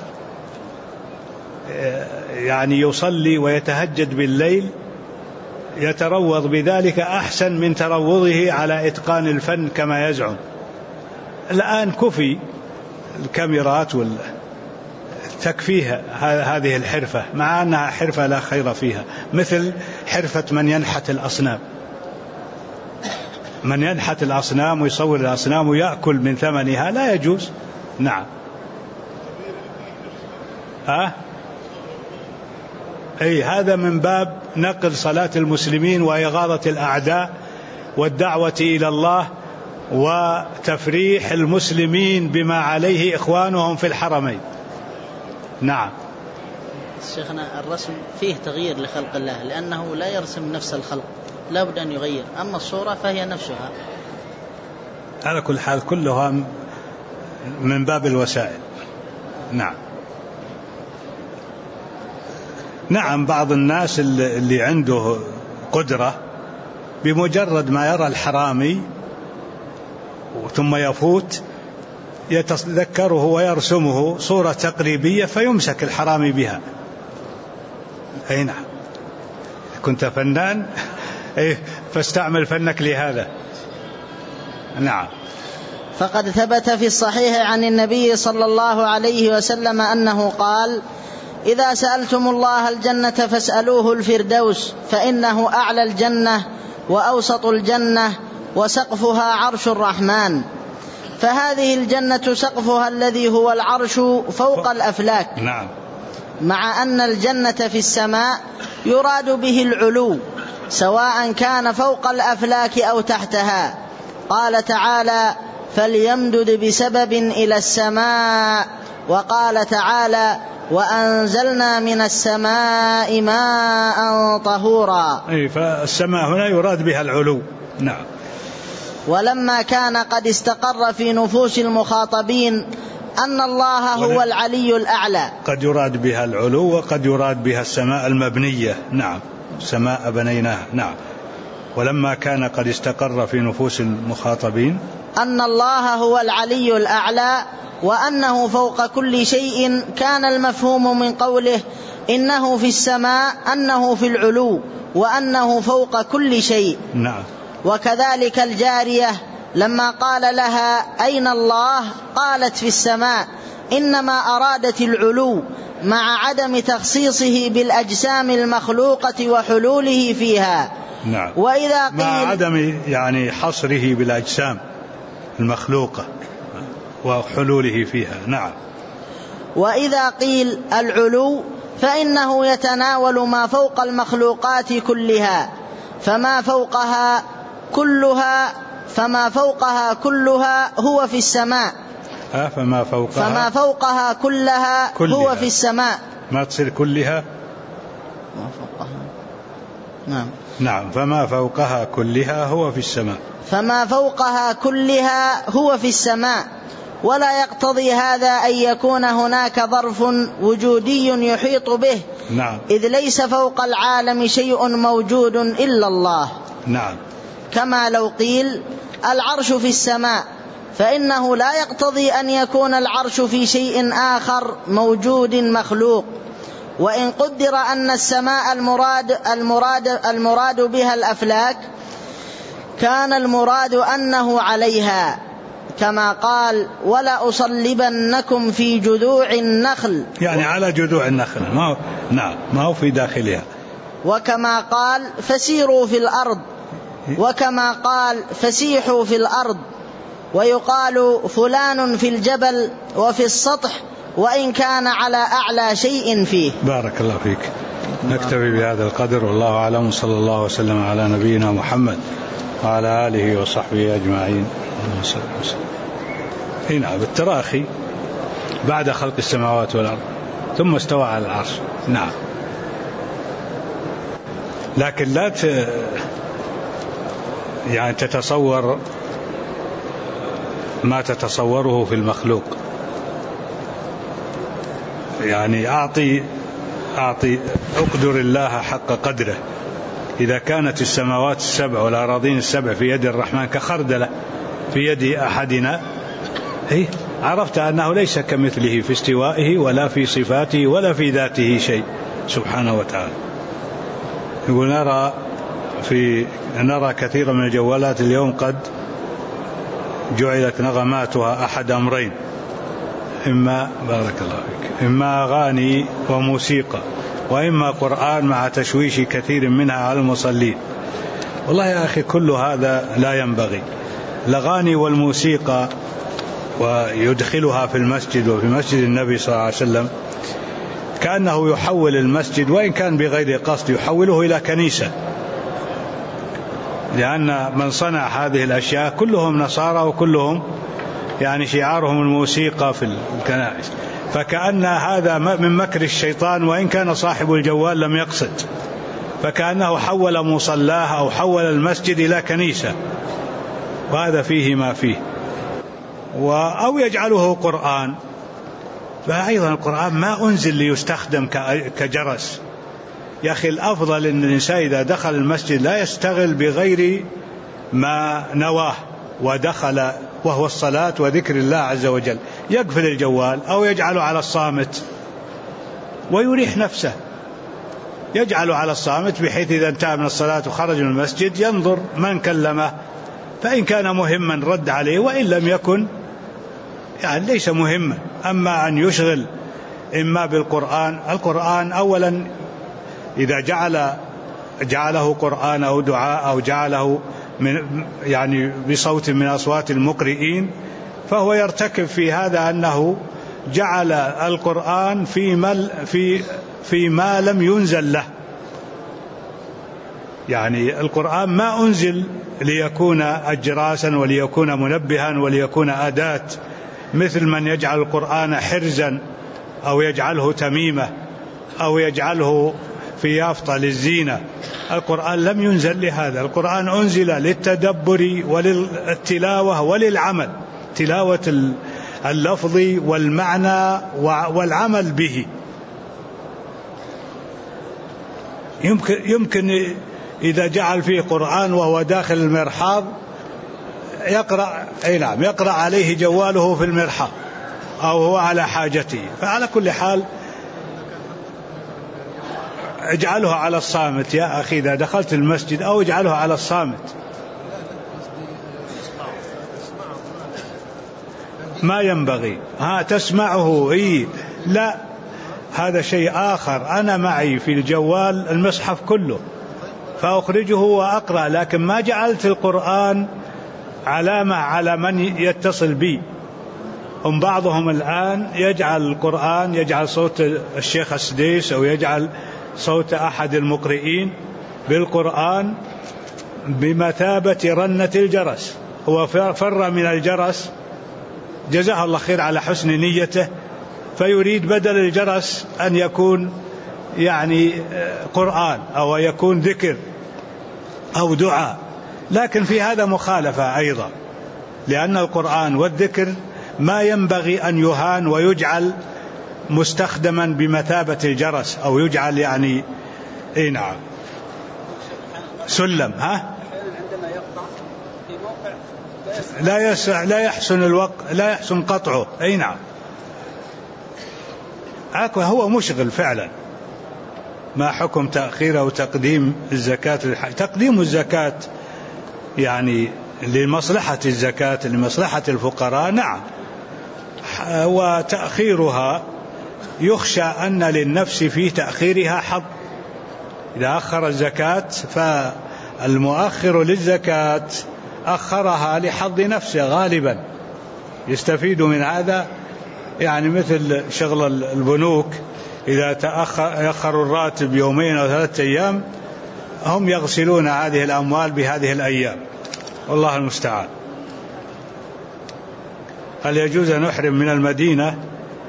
يعني يصلي ويتهجد بالليل يتروض بذلك أحسن من تروضه على إتقان الفن كما يزعم. الآن كفي الكاميرات تكفيها هذه الحرفة، مع أنها حرفة لا خير فيها، مثل حرفة من ينحت الأصنام. من ينحت الأصنام ويصور الأصنام ويأكل من ثمنها لا يجوز. نعم. أي هذا من باب نقل صلاة المسلمين وإغاظة الأعداء والدعوة إلى الله وتفريح المسلمين بما عليه إخوانهم في الحرمين. نعم. شيخنا الرسم فيه تغيير لخلق الله، لأنه لا يرسم نفس الخلق، لا بد أن يغير، أما الصورة فهي نفسها. على كل حال كلها من باب الوسائل. نعم. نعم. بعض الناس اللي عنده قدرة بمجرد ما يرى الحرامي ثم يفوت يتذكره ويرسمه صورة تقريبية فيمسك الحرامي بها. أي نعم. كنت فنان فاستعمل فنك لهذا. نعم. فقد ثبت في الصحيح عن النبي صلى الله عليه وسلم أنه قال: إذا سألتم الله الجنة فاسألوه الفردوس، فإنه أعلى الجنة وأوسط الجنة وسقفها عرش الرحمن. فهذه الجنة سقفها الذي هو العرش فوق الأفلاك. نعم. مع أن الجنة في السماء يراد به العلو، سواء كان فوق الأفلاك أو تحتها. قال تعالى: فليمدد بسبب إلى السماء. وقال تعالى: وأنزلنا من السماء ماء طهورا. فالسماء هنا يراد بها العلو. نعم. ولما كان قد استقر في نفوس المخاطبين أن الله هو العلي الأعلى، قد يراد بها العلو وقد يراد بها السماء المبنية. نعم. سماء بنيناها. نعم. ولما كان قد استقر في نفوس المخاطبين أن الله هو العلي الأعلى وأنه فوق كل شيء، كان المفهوم من قوله إنه في السماء أنه في العلو وأنه فوق كل شيء. نعم. وكذلك الجارية لما قال لها أين الله قالت في السماء، إنما أرادت العلو مع عدم تخصيصه بالأجسام المخلوقة وحلوله فيها. نعم. وإذا قيل مع عدم يعني حصره بالأجسام المخلوقة وحلوله فيها. نعم. وإذا قيل العلو فإنه يتناول ما فوق المخلوقات كلها، فما فوقها كلها هو في السماء. فما فوقها كلها هو في السماء. ما تصير كلها. ما فوقها. نعم. نعم. فما فوقها كلها هو في السماء. فما فوقها كلها هو في السماء. ولا يقتضي هذا أن يكون هناك ظرف وجودي يحيط به. نعم. إذ ليس فوق العالم شيء موجود إلا الله. نعم. كما لو قيل العرش في السماء، فإنه لا يقتضي أن يكون العرش في شيء آخر موجود مخلوق. وإن قدر أن السماء المراد بها الأفلاك، كان المراد أنه عليها، كما قال ولا أصلبنكم في جذوع النخل، يعني على جذوع النخل. ما هو في داخلها. وكما قال فسيروا في الأرض، وكما قال فسيحوا في الأرض. ويقال فلان في الجبل وفي السطح وإن كان على أعلى شيء فيه. بارك الله فيك. نكتفي بهذا القدر، والله أعلم. صلى الله وسلم على نبينا محمد وعلى آله وصحبه أجمعين. هنا بالتراخي بعد خلق السماوات والأرض ثم استوى على العرش. نعم. لكن لا يعني تتصور ما تتصوره في المخلوق. يعني أقدر الله حق قدره. إذا كانت السماوات السبع والأراضين السبع في يد الرحمن كخردلة في يد أحدنا، عرفت أنه ليس كمثله في استوائه ولا في صفاته ولا في ذاته شيء سبحانه وتعالى. يقول نرى كثيرا من الجوالات اليوم قد جعلت نغماتها أحد أمرين، إما بارك الله فيك إما أغاني وموسيقى، وإما قرآن مع تشويش كثير منها على المصلين. والله يا أخي كل هذا لا ينبغي. الأغاني والموسيقى ويدخلها في المسجد وفي مسجد النبي صلى الله عليه وسلم كأنه يحول المسجد، وإن كان بغير قصد، يحوله إلى كنيسة، لأن من صنع هذه الأشياء كلهم نصارى وكلهم يعني شعارهم الموسيقى في الكنائس. فكأن هذا من مكر الشيطان، وإن كان صاحب الجوال لم يقصد، فكأنه حول مصلاه أو حول المسجد إلى كنيسة، وهذا فيه ما فيه. أو يجعله قرآن، فأيضا القرآن ما أنزل ليستخدم كجرس. يا أخي الأفضل أن الإنسان إذا دخل المسجد لا يستغل بغير ما نواه ودخل، وهو الصلاة وذكر الله عز وجل، يقفل الجوال أو يجعله على الصامت ويريح نفسه. يجعله على الصامت بحيث إذا انتهى من الصلاة وخرج من المسجد ينظر من كلمه، فإن كان مهما رد عليه، وإن لم يكن يعني ليس مهما. أما أن يشغل إما بالقرآن، القرآن أولا إذا جعله قرآن أو دعاء أو جعله يعني بصوت من أصوات المقرئين، فهو يرتكب في هذا أنه جعل القرآن فيما لم ينزل له. يعني القرآن ما أنزل ليكون أجراسا وليكون منبها وليكون أداة، مثل من يجعل القرآن حرزا أو يجعله تميمة أو يجعله في يافطة للزينة. القرآن لم ينزل لهذا. القرآن أنزل للتدبر وللتلاوة وللعمل، تلاوة اللفظ والمعنى والعمل به. يمكن إذا جعل فيه قرآن وهو داخل المرحاض يقرأ، نعم، يقرأ عليه جواله في المرحاض أو هو على حاجته. فعلى كل حال اجعله على الصامت يا أخي إذا دخلت المسجد، أو اجعله على الصامت. ما ينبغي تسمعه. لا، هذا شيء آخر. أنا معي في الجوال المصحف كله فأخرجه وأقرأ، لكن ما جعلت القرآن علامة على من يتصل بي. هم بعضهم الآن يجعل القرآن، يجعل صوت الشيخ السديس أو يجعل صوت أحد المقرئين بالقرآن بمثابة رنة الجرس. هو فر من الجرس، جزاه الله خير على حسن نيته، فيريد بدل الجرس أن يكون يعني قرآن أو يكون ذكر أو دعاء. لكن في هذا مخالفة أيضا، لأن القرآن والذكر ما ينبغي أن يهان ويجعل مستخدما بمثابة الجرس أو يجعل يعني نعم سلم. عندما يقطع في موقع لا يحسن قطعه. نعم، هو مشغل فعلا. ما حكم تأخير أو تقديم الزكاة؟ تقديم الزكاة يعني لمصلحة الزكاة، لمصلحة الفقراء، نعم، وتأخيرها يخشى أن للنفس في تأخيرها حظ. إذا أخر الزكاة فالمؤخر للزكاة أخرها لحظ نفسه غالبا، يستفيد من هذا. يعني مثل شغل البنوك، إذا يأخر الراتب يومين أو 3 أيام هم يغسلون هذه الأموال بهذه الأيام، والله المستعان. هل يجوز أن نحرم من المدينة؟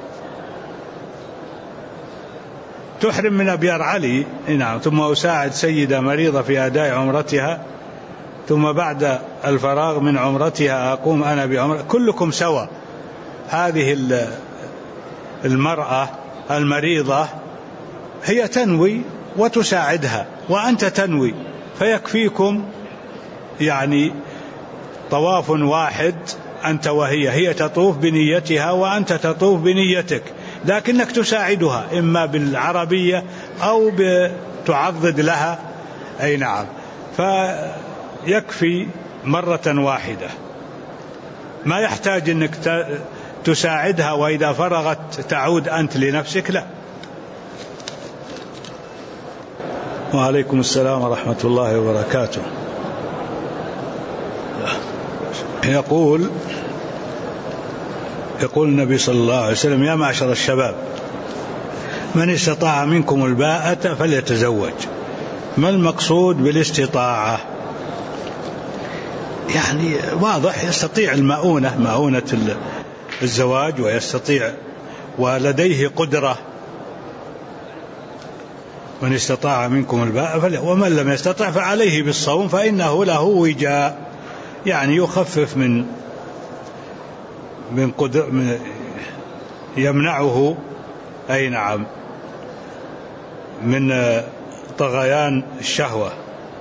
تحرم من أبيار علي، نعم، ثم أساعد سيدة مريضة في أداء عمرتها، ثم بعد الفراغ من عمرتها أقوم أنا بعمرة. كلكم سوا. هذه المرأة المريضة هي تنوي وتساعدها، وأنت تنوي، فيكفيكم يعني طواف واحد أنت وهي. هي تطوف بنيتها وأنت تطوف بنيتك، لكنك تساعدها إما بالعربية أو بتعضد لها. نعم، فيكفي مرة واحدة، ما يحتاج أنك تساعدها وإذا فرغت تعود أنت لنفسك، لا. وعليكم السلام ورحمة الله وبركاته. يقول النبي صلى الله عليه وسلم: يا معشر الشباب من استطاع منكم الباءة فليتزوج. ما المقصود بالاستطاعة؟ يعني واضح، يستطيع مؤونة الزواج، ويستطيع ولديه قدرة. من استطاع منكم الباءة ومن لم يستطع فعليه بالصوم فإنه له وجاء، يعني يخفف من قدر يمنعه نعم من طغيان الشهوة.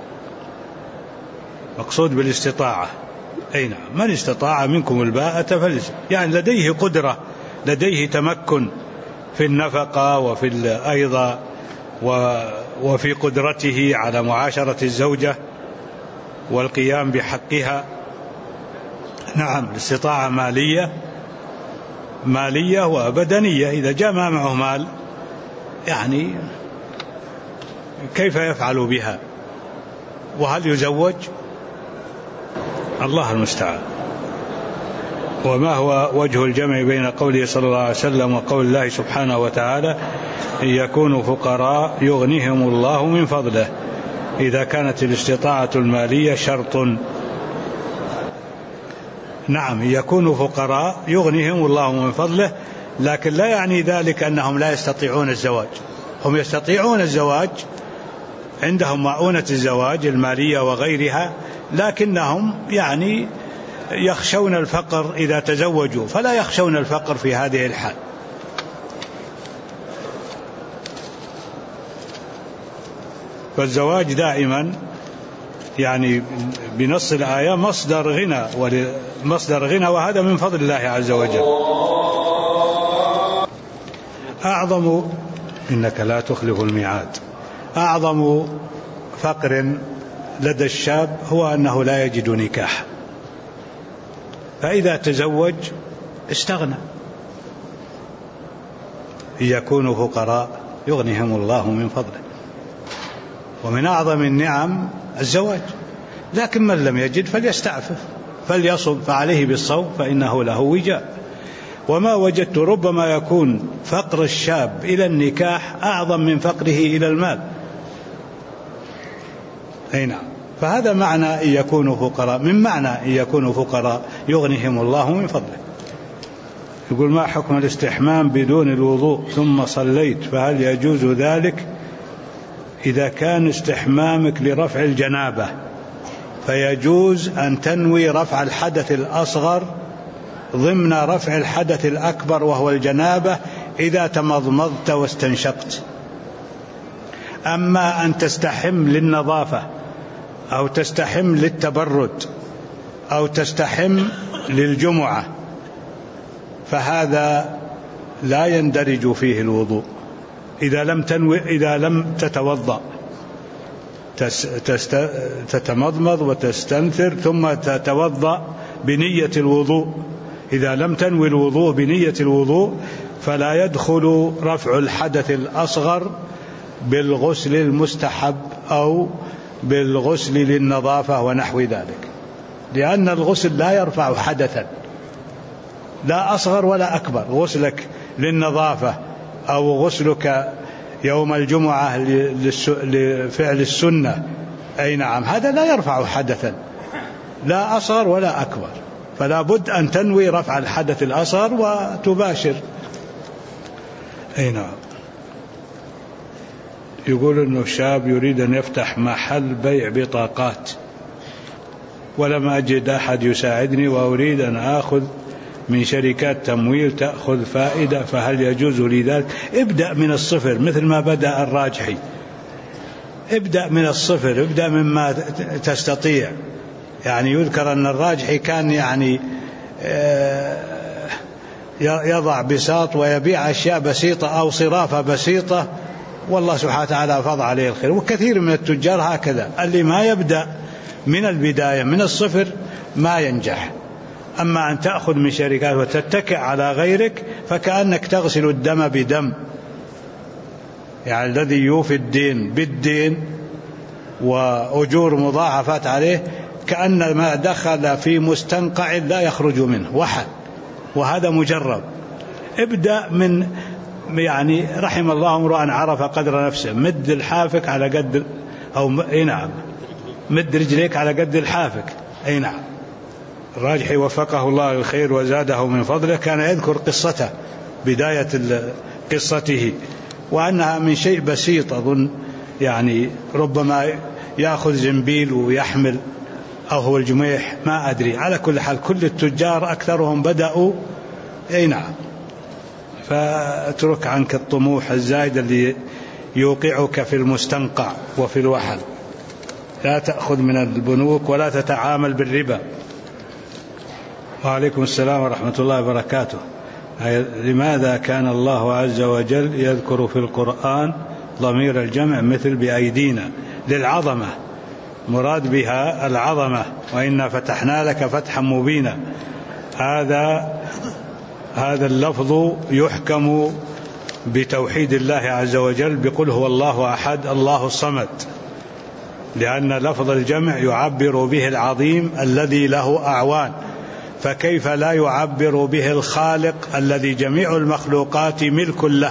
مقصود بالاستطاعة نعم من استطاع منكم الباءة يعني لديه قدرة، لديه تمكن في النفقة وفي أيضا وفي قدرته على معاشرة الزوجة والقيام بحقها. نعم، الاستطاعة مالية وبدنية. إذا جاء ما معه مال يعني كيف يفعل بها؟ وهل يزوج؟ الله المستعان. وما هو وجه الجمع بين قوله صلى الله عليه وسلم وقول الله سبحانه وتعالى: إن يكونوا فقراء يغنيهم الله من فضله؟ إذا كانت الاستطاعة المالية شرط. نعم، يكونوا فقراء يغنيهم الله من فضله، لكن لا يعني ذلك أنهم لا يستطيعون الزواج. هم يستطيعون الزواج، عندهم مؤونة الزواج المالية وغيرها، لكنهم يعني يخشون الفقر إذا تزوجوا، فلا يخشون الفقر في هذه الحال. فالزواج دائما يعني بنص الآية مصدر غنى، وهذا من فضل الله عز وجل. إنك لا تخلف الميعاد. أعظم فقر لدى الشاب هو أنه لا يجد نكاح، فإذا تزوج استغنى. إن يكونوا فقراء يغنيهم الله من فضله، ومن أعظم النعم الزواج. لكن من لم يجد فليستعفف، فليصم، فعليه بالصوم فإنه له وجاء. وما وجدت ربما يكون فقر الشاب إلى النكاح أعظم من فقره إلى المال. أي نعم. فهذا معنى إن يكونوا فقراء، من معنى إن يكونوا فقراء يغنيهم الله من فضله. يقول: ما حكم الاستحمام بدون الوضوء ثم صليت، فهل يجوز ذلك؟ إذا كان استحمامك لرفع الجنابة فيجوز أن تنوي رفع الحدث الأصغر ضمن رفع الحدث الأكبر وهو الجنابة إذا تمضمضت واستنشقت. أما أن تستحم للنظافة أو تستحم للتبرد أو تستحم للجمعة فهذا لا يندرج فيه الوضوء. إذا لم تتوضأ تتمضمض وتستنثر ثم تتوضأ بنية الوضوء. إذا لم تنوي الوضوء بنية الوضوء فلا يدخل رفع الحدث الأصغر بالغسل المستحب أو بالغسل للنظافة ونحو ذلك، لأن الغسل لا يرفع حدثا، لا أصغر ولا أكبر. غسلك للنظافة أو غسلك يوم الجمعة لفعل السنة، أي نعم، هذا لا يرفع حدثا، لا أصغر ولا أكبر. فلا بد أن تنوي رفع الحدث الأصغر وتباشر. أي نعم. يقول إنه شاب يريد أن يفتح محل بيع بطاقات ولم أجد أحد يساعدني، وأريد أن آخذ من شركات تمويل تأخذ فائدة، فهل يجوز لي ذلك؟ ابدأ من الصفر مثل ما بدأ الراجحي. ابدأ من الصفر، ابدأ مما تستطيع. يعني يذكر أن الراجحي كان يعني يضع بساط ويبيع أشياء بسيطة أو صرافة بسيطة، والله سبحانه وتعالى فضل عليه الخير. وكثير من التجار هكذا، اللي ما يبدأ من البداية من الصفر ما ينجح. أما أن تأخذ من شركات وتتكئ على غيرك فكأنك تغسل الدم بدم. يعني الذي يوفي الدين بالدين وأجور مضاعفات عليه كأن ما دخل في مستنقع لا يخرج منه وحد، وهذا مجرب. ابدأ من يعني رحم الله امرؤ عرف قدر نفسه. مد الحافك على قد أي نعم، مد رجليك على قد الحافك. أي نعم. الراجحي وفقه الله للخير وزاده من فضله كان يذكر قصته، بداية قصته، وأنها من شيء بسيط. أظن يعني ربما يأخذ زنبيل ويحمل، أو هو الجميح، ما أدري. على كل حال كل التجار أكثرهم بدأوا. أي نعم. فاترك عنك الطموح الزايد اللي يوقعك في المستنقع وفي الوحل. لا تأخذ من البنوك ولا تتعامل بالربا. وعليكم السلام ورحمة الله وبركاته. لماذا كان الله عز وجل يذكر في القرآن ضمير الجمع مثل بأيدينا؟ للعظمة، مراد بها العظمة. وإنا فتحنا لك فتحا مبينا. هذا اللفظ يحكم بتوحيد الله عز وجل بقول هو الله أحد الله الصمد، لأن لفظ الجمع يعبر به العظيم الذي له أعوان، فكيف لا يعبر به الخالق الذي جميع المخلوقات ملك له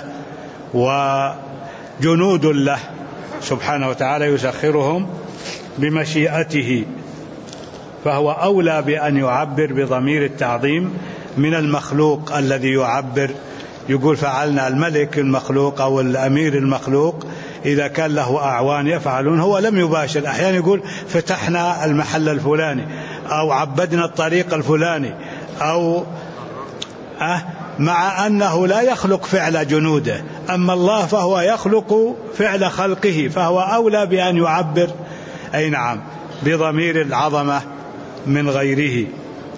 وجنود له سبحانه وتعالى يسخرهم بمشيئته. فهو أولى بأن يعبر بضمير التعظيم من المخلوق الذي يعبر. يقول فعلنا الملك المخلوق أو الأمير المخلوق إذا كان له أعوان يفعلون، هو لم يباشر. أحيانا يقول فتحنا المحل الفلاني أو عبدنا الطريق الفلاني، أو مع أنه لا يخلق فعل جنوده. أما الله فهو يخلق فعل خلقه، فهو أولى بأن يعبر. أي نعم. بضمير العظمة من غيره.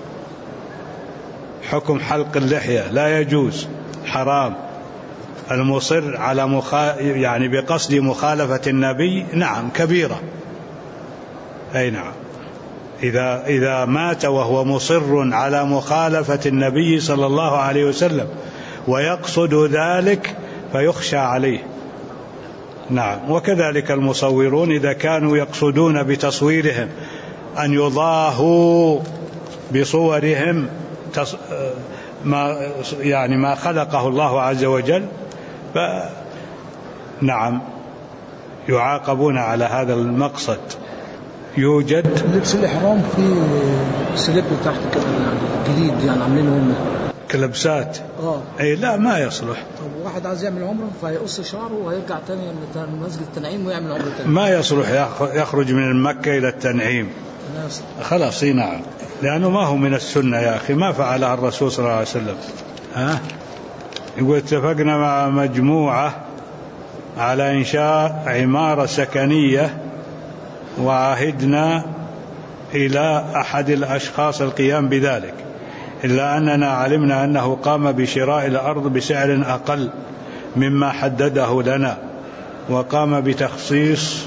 حكم حلق اللحية لا يجوز، حرام. المصر على يعني بقصد مخالفة النبي نعم كبيرة، أي نعم. إذا مات وهو مصر على مخالفة النبي صلى الله عليه وسلم ويقصد ذلك فيخشى عليه. نعم. وكذلك المصورون إذا كانوا يقصدون بتصويرهم أن يضاهوا بصورهم ما خلقه الله عز وجل، فنعم يعاقبون على هذا المقصد. يوجد اللبس الإحرام في سليب تحت كده جديد يعني عاملينه كلبسات. أي لا ما يصلح. طب واحد عايز يعمل عمره فيقص شعره ويرجع تاني من مسجد التنعيم ويعمل عمره تاني. ما يصلح يخرج من مكة إلى التنعيم خلاص. نعم، لأنه ما هو من السنة يا أخي، ما فعلها الرسول صلى الله عليه وسلم. يقول اتفقنا مع مجموعة على إنشاء عمارة سكنية وعهدنا إلى أحد الأشخاص القيام بذلك، إلا أننا علمنا أنه قام بشراء الأرض بسعر أقل مما حدده لنا، وقام بتخصيص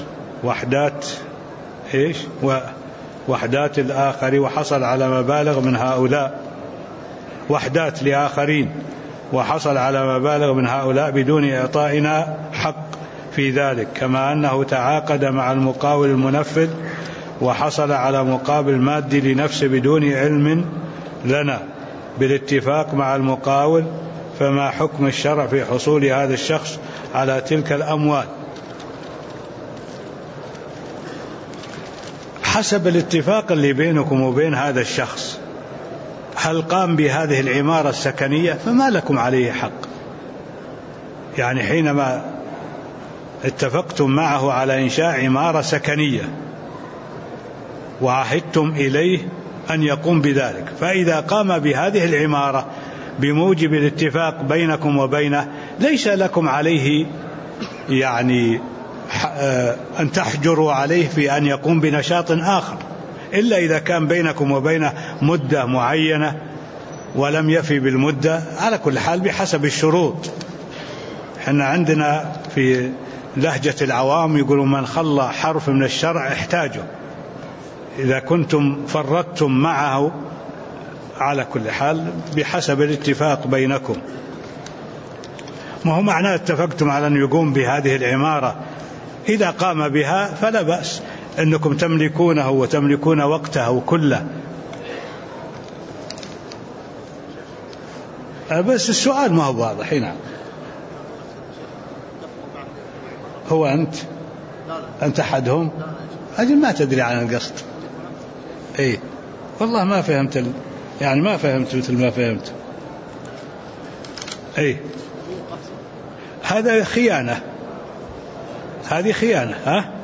وحدات الآخر، وحصل على مبالغ من هؤلاء، وحدات لآخرين، وحصل على مبالغ من هؤلاء بدون إعطائنا حق في ذلك، كما أنه تعاقد مع المقاول المنفذ وحصل على مقابل مادي لنفسه بدون علم لنا بالاتفاق مع المقاول. فما حكم الشرع في حصول هذا الشخص على تلك الأموال؟ حسب الاتفاق اللي بينكم وبين هذا الشخص، هل قام بهذه العمارة السكنية فما لكم عليه حق. يعني حينما اتفقتم معه على إنشاء عمارة سكنية وعهدتم إليه أن يقوم بذلك، فإذا قام بهذه العمارة بموجب الاتفاق بينكم وبينه ليس لكم عليه يعني أن تحجروا عليه في أن يقوم بنشاط آخر، إلا إذا كان بينكم وبينه مدة معينة ولم يفي بالمدة. على كل حال بحسب الشروط. احنا عندنا في لهجة العوام يقولون من خلى حرف من الشرع احتاجه. إذا كنتم فرطتم معه على كل حال بحسب الاتفاق بينكم. ما هو معناه اتفقتم على أن يقوم بهذه العمارة، إذا قام بها فلا بأس أنكم تملكونه وتملكون وقته كله. بس السؤال ما هو واضح هنا. هو أنت أحدهم؟ أجل ما تدري عن القصد. إيه والله ما فهمت يعني ما فهمت مثل ما فهمت. إيه هذا خيانة، هذه خيانة.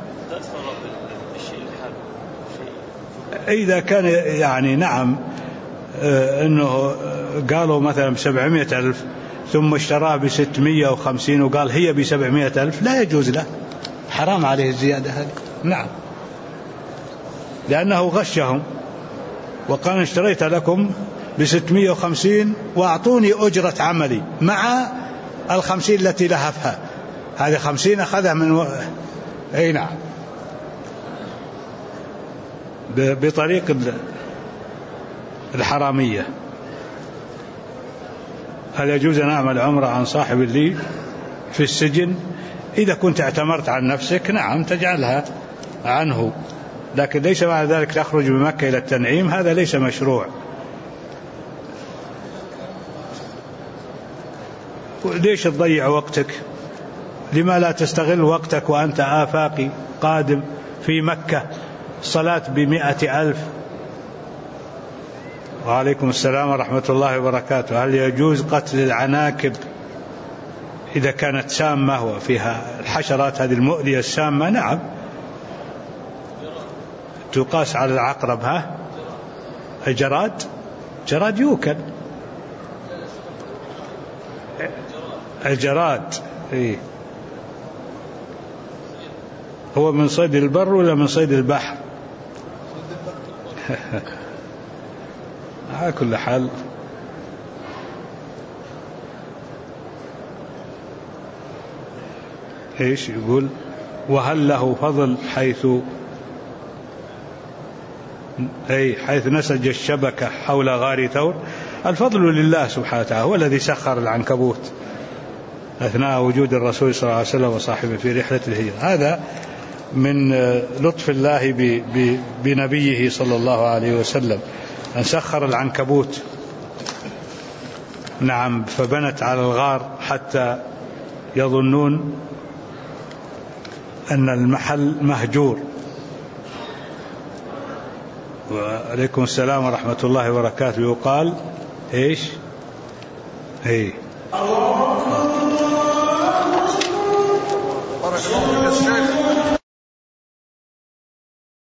إذا كان يعني نعم أنه قالوا مثلا ب700,000 ثم اشتراه ب650 وقال هي ب700,000 لا يجوز له، حرام عليه الزيادة هذه. نعم، لأنه غشهم وقال اشتريت لكم ب650 وأعطوني أجرة عملي مع 50 التي لهفها، هذه 50 أخذها من أي نعم بطريق الحرامية. هل يجوز أن أعمل عمرة عن صاحب لي في السجن؟ إذا كنت اعتمرت عن نفسك نعم تجعلها عنه، لكن ليس معنى ذلك تخرج بمكة إلى التنعيم، هذا ليس مشروع. ليش تضيع وقتك؟ لما لا تستغل وقتك وأنت آفاقي قادم في مكة؟ صلاة ب100,000. وعليكم السلام ورحمة الله وبركاته. هل يجوز قتل العناكب إذا كانت سامة وفيها الحشرات هذه المؤذية السامة؟ نعم تقاس على العقرب. الجراد يوكل. الجراد إيه؟ هو من صيد البر ولا من صيد البحر؟ على كل حال ايش يقول؟ وهل له فضل حيث نسج الشبكة حول غار ثور؟ الفضل لله سبحانه وتعالى، هو الذي سخر العنكبوت أثناء وجود الرسول صلى الله عليه وسلم وصاحبه في رحلة الهجرة. هذا من لطف الله بنبيه صلى الله عليه وسلم أن سخر العنكبوت، نعم، فبنت على الغار حتى يظنون أن المحل مهجور. وعليكم السلام ورحمة الله وبركاته. يقال إيش؟ إيه. بارك الله فيك يا شيخ.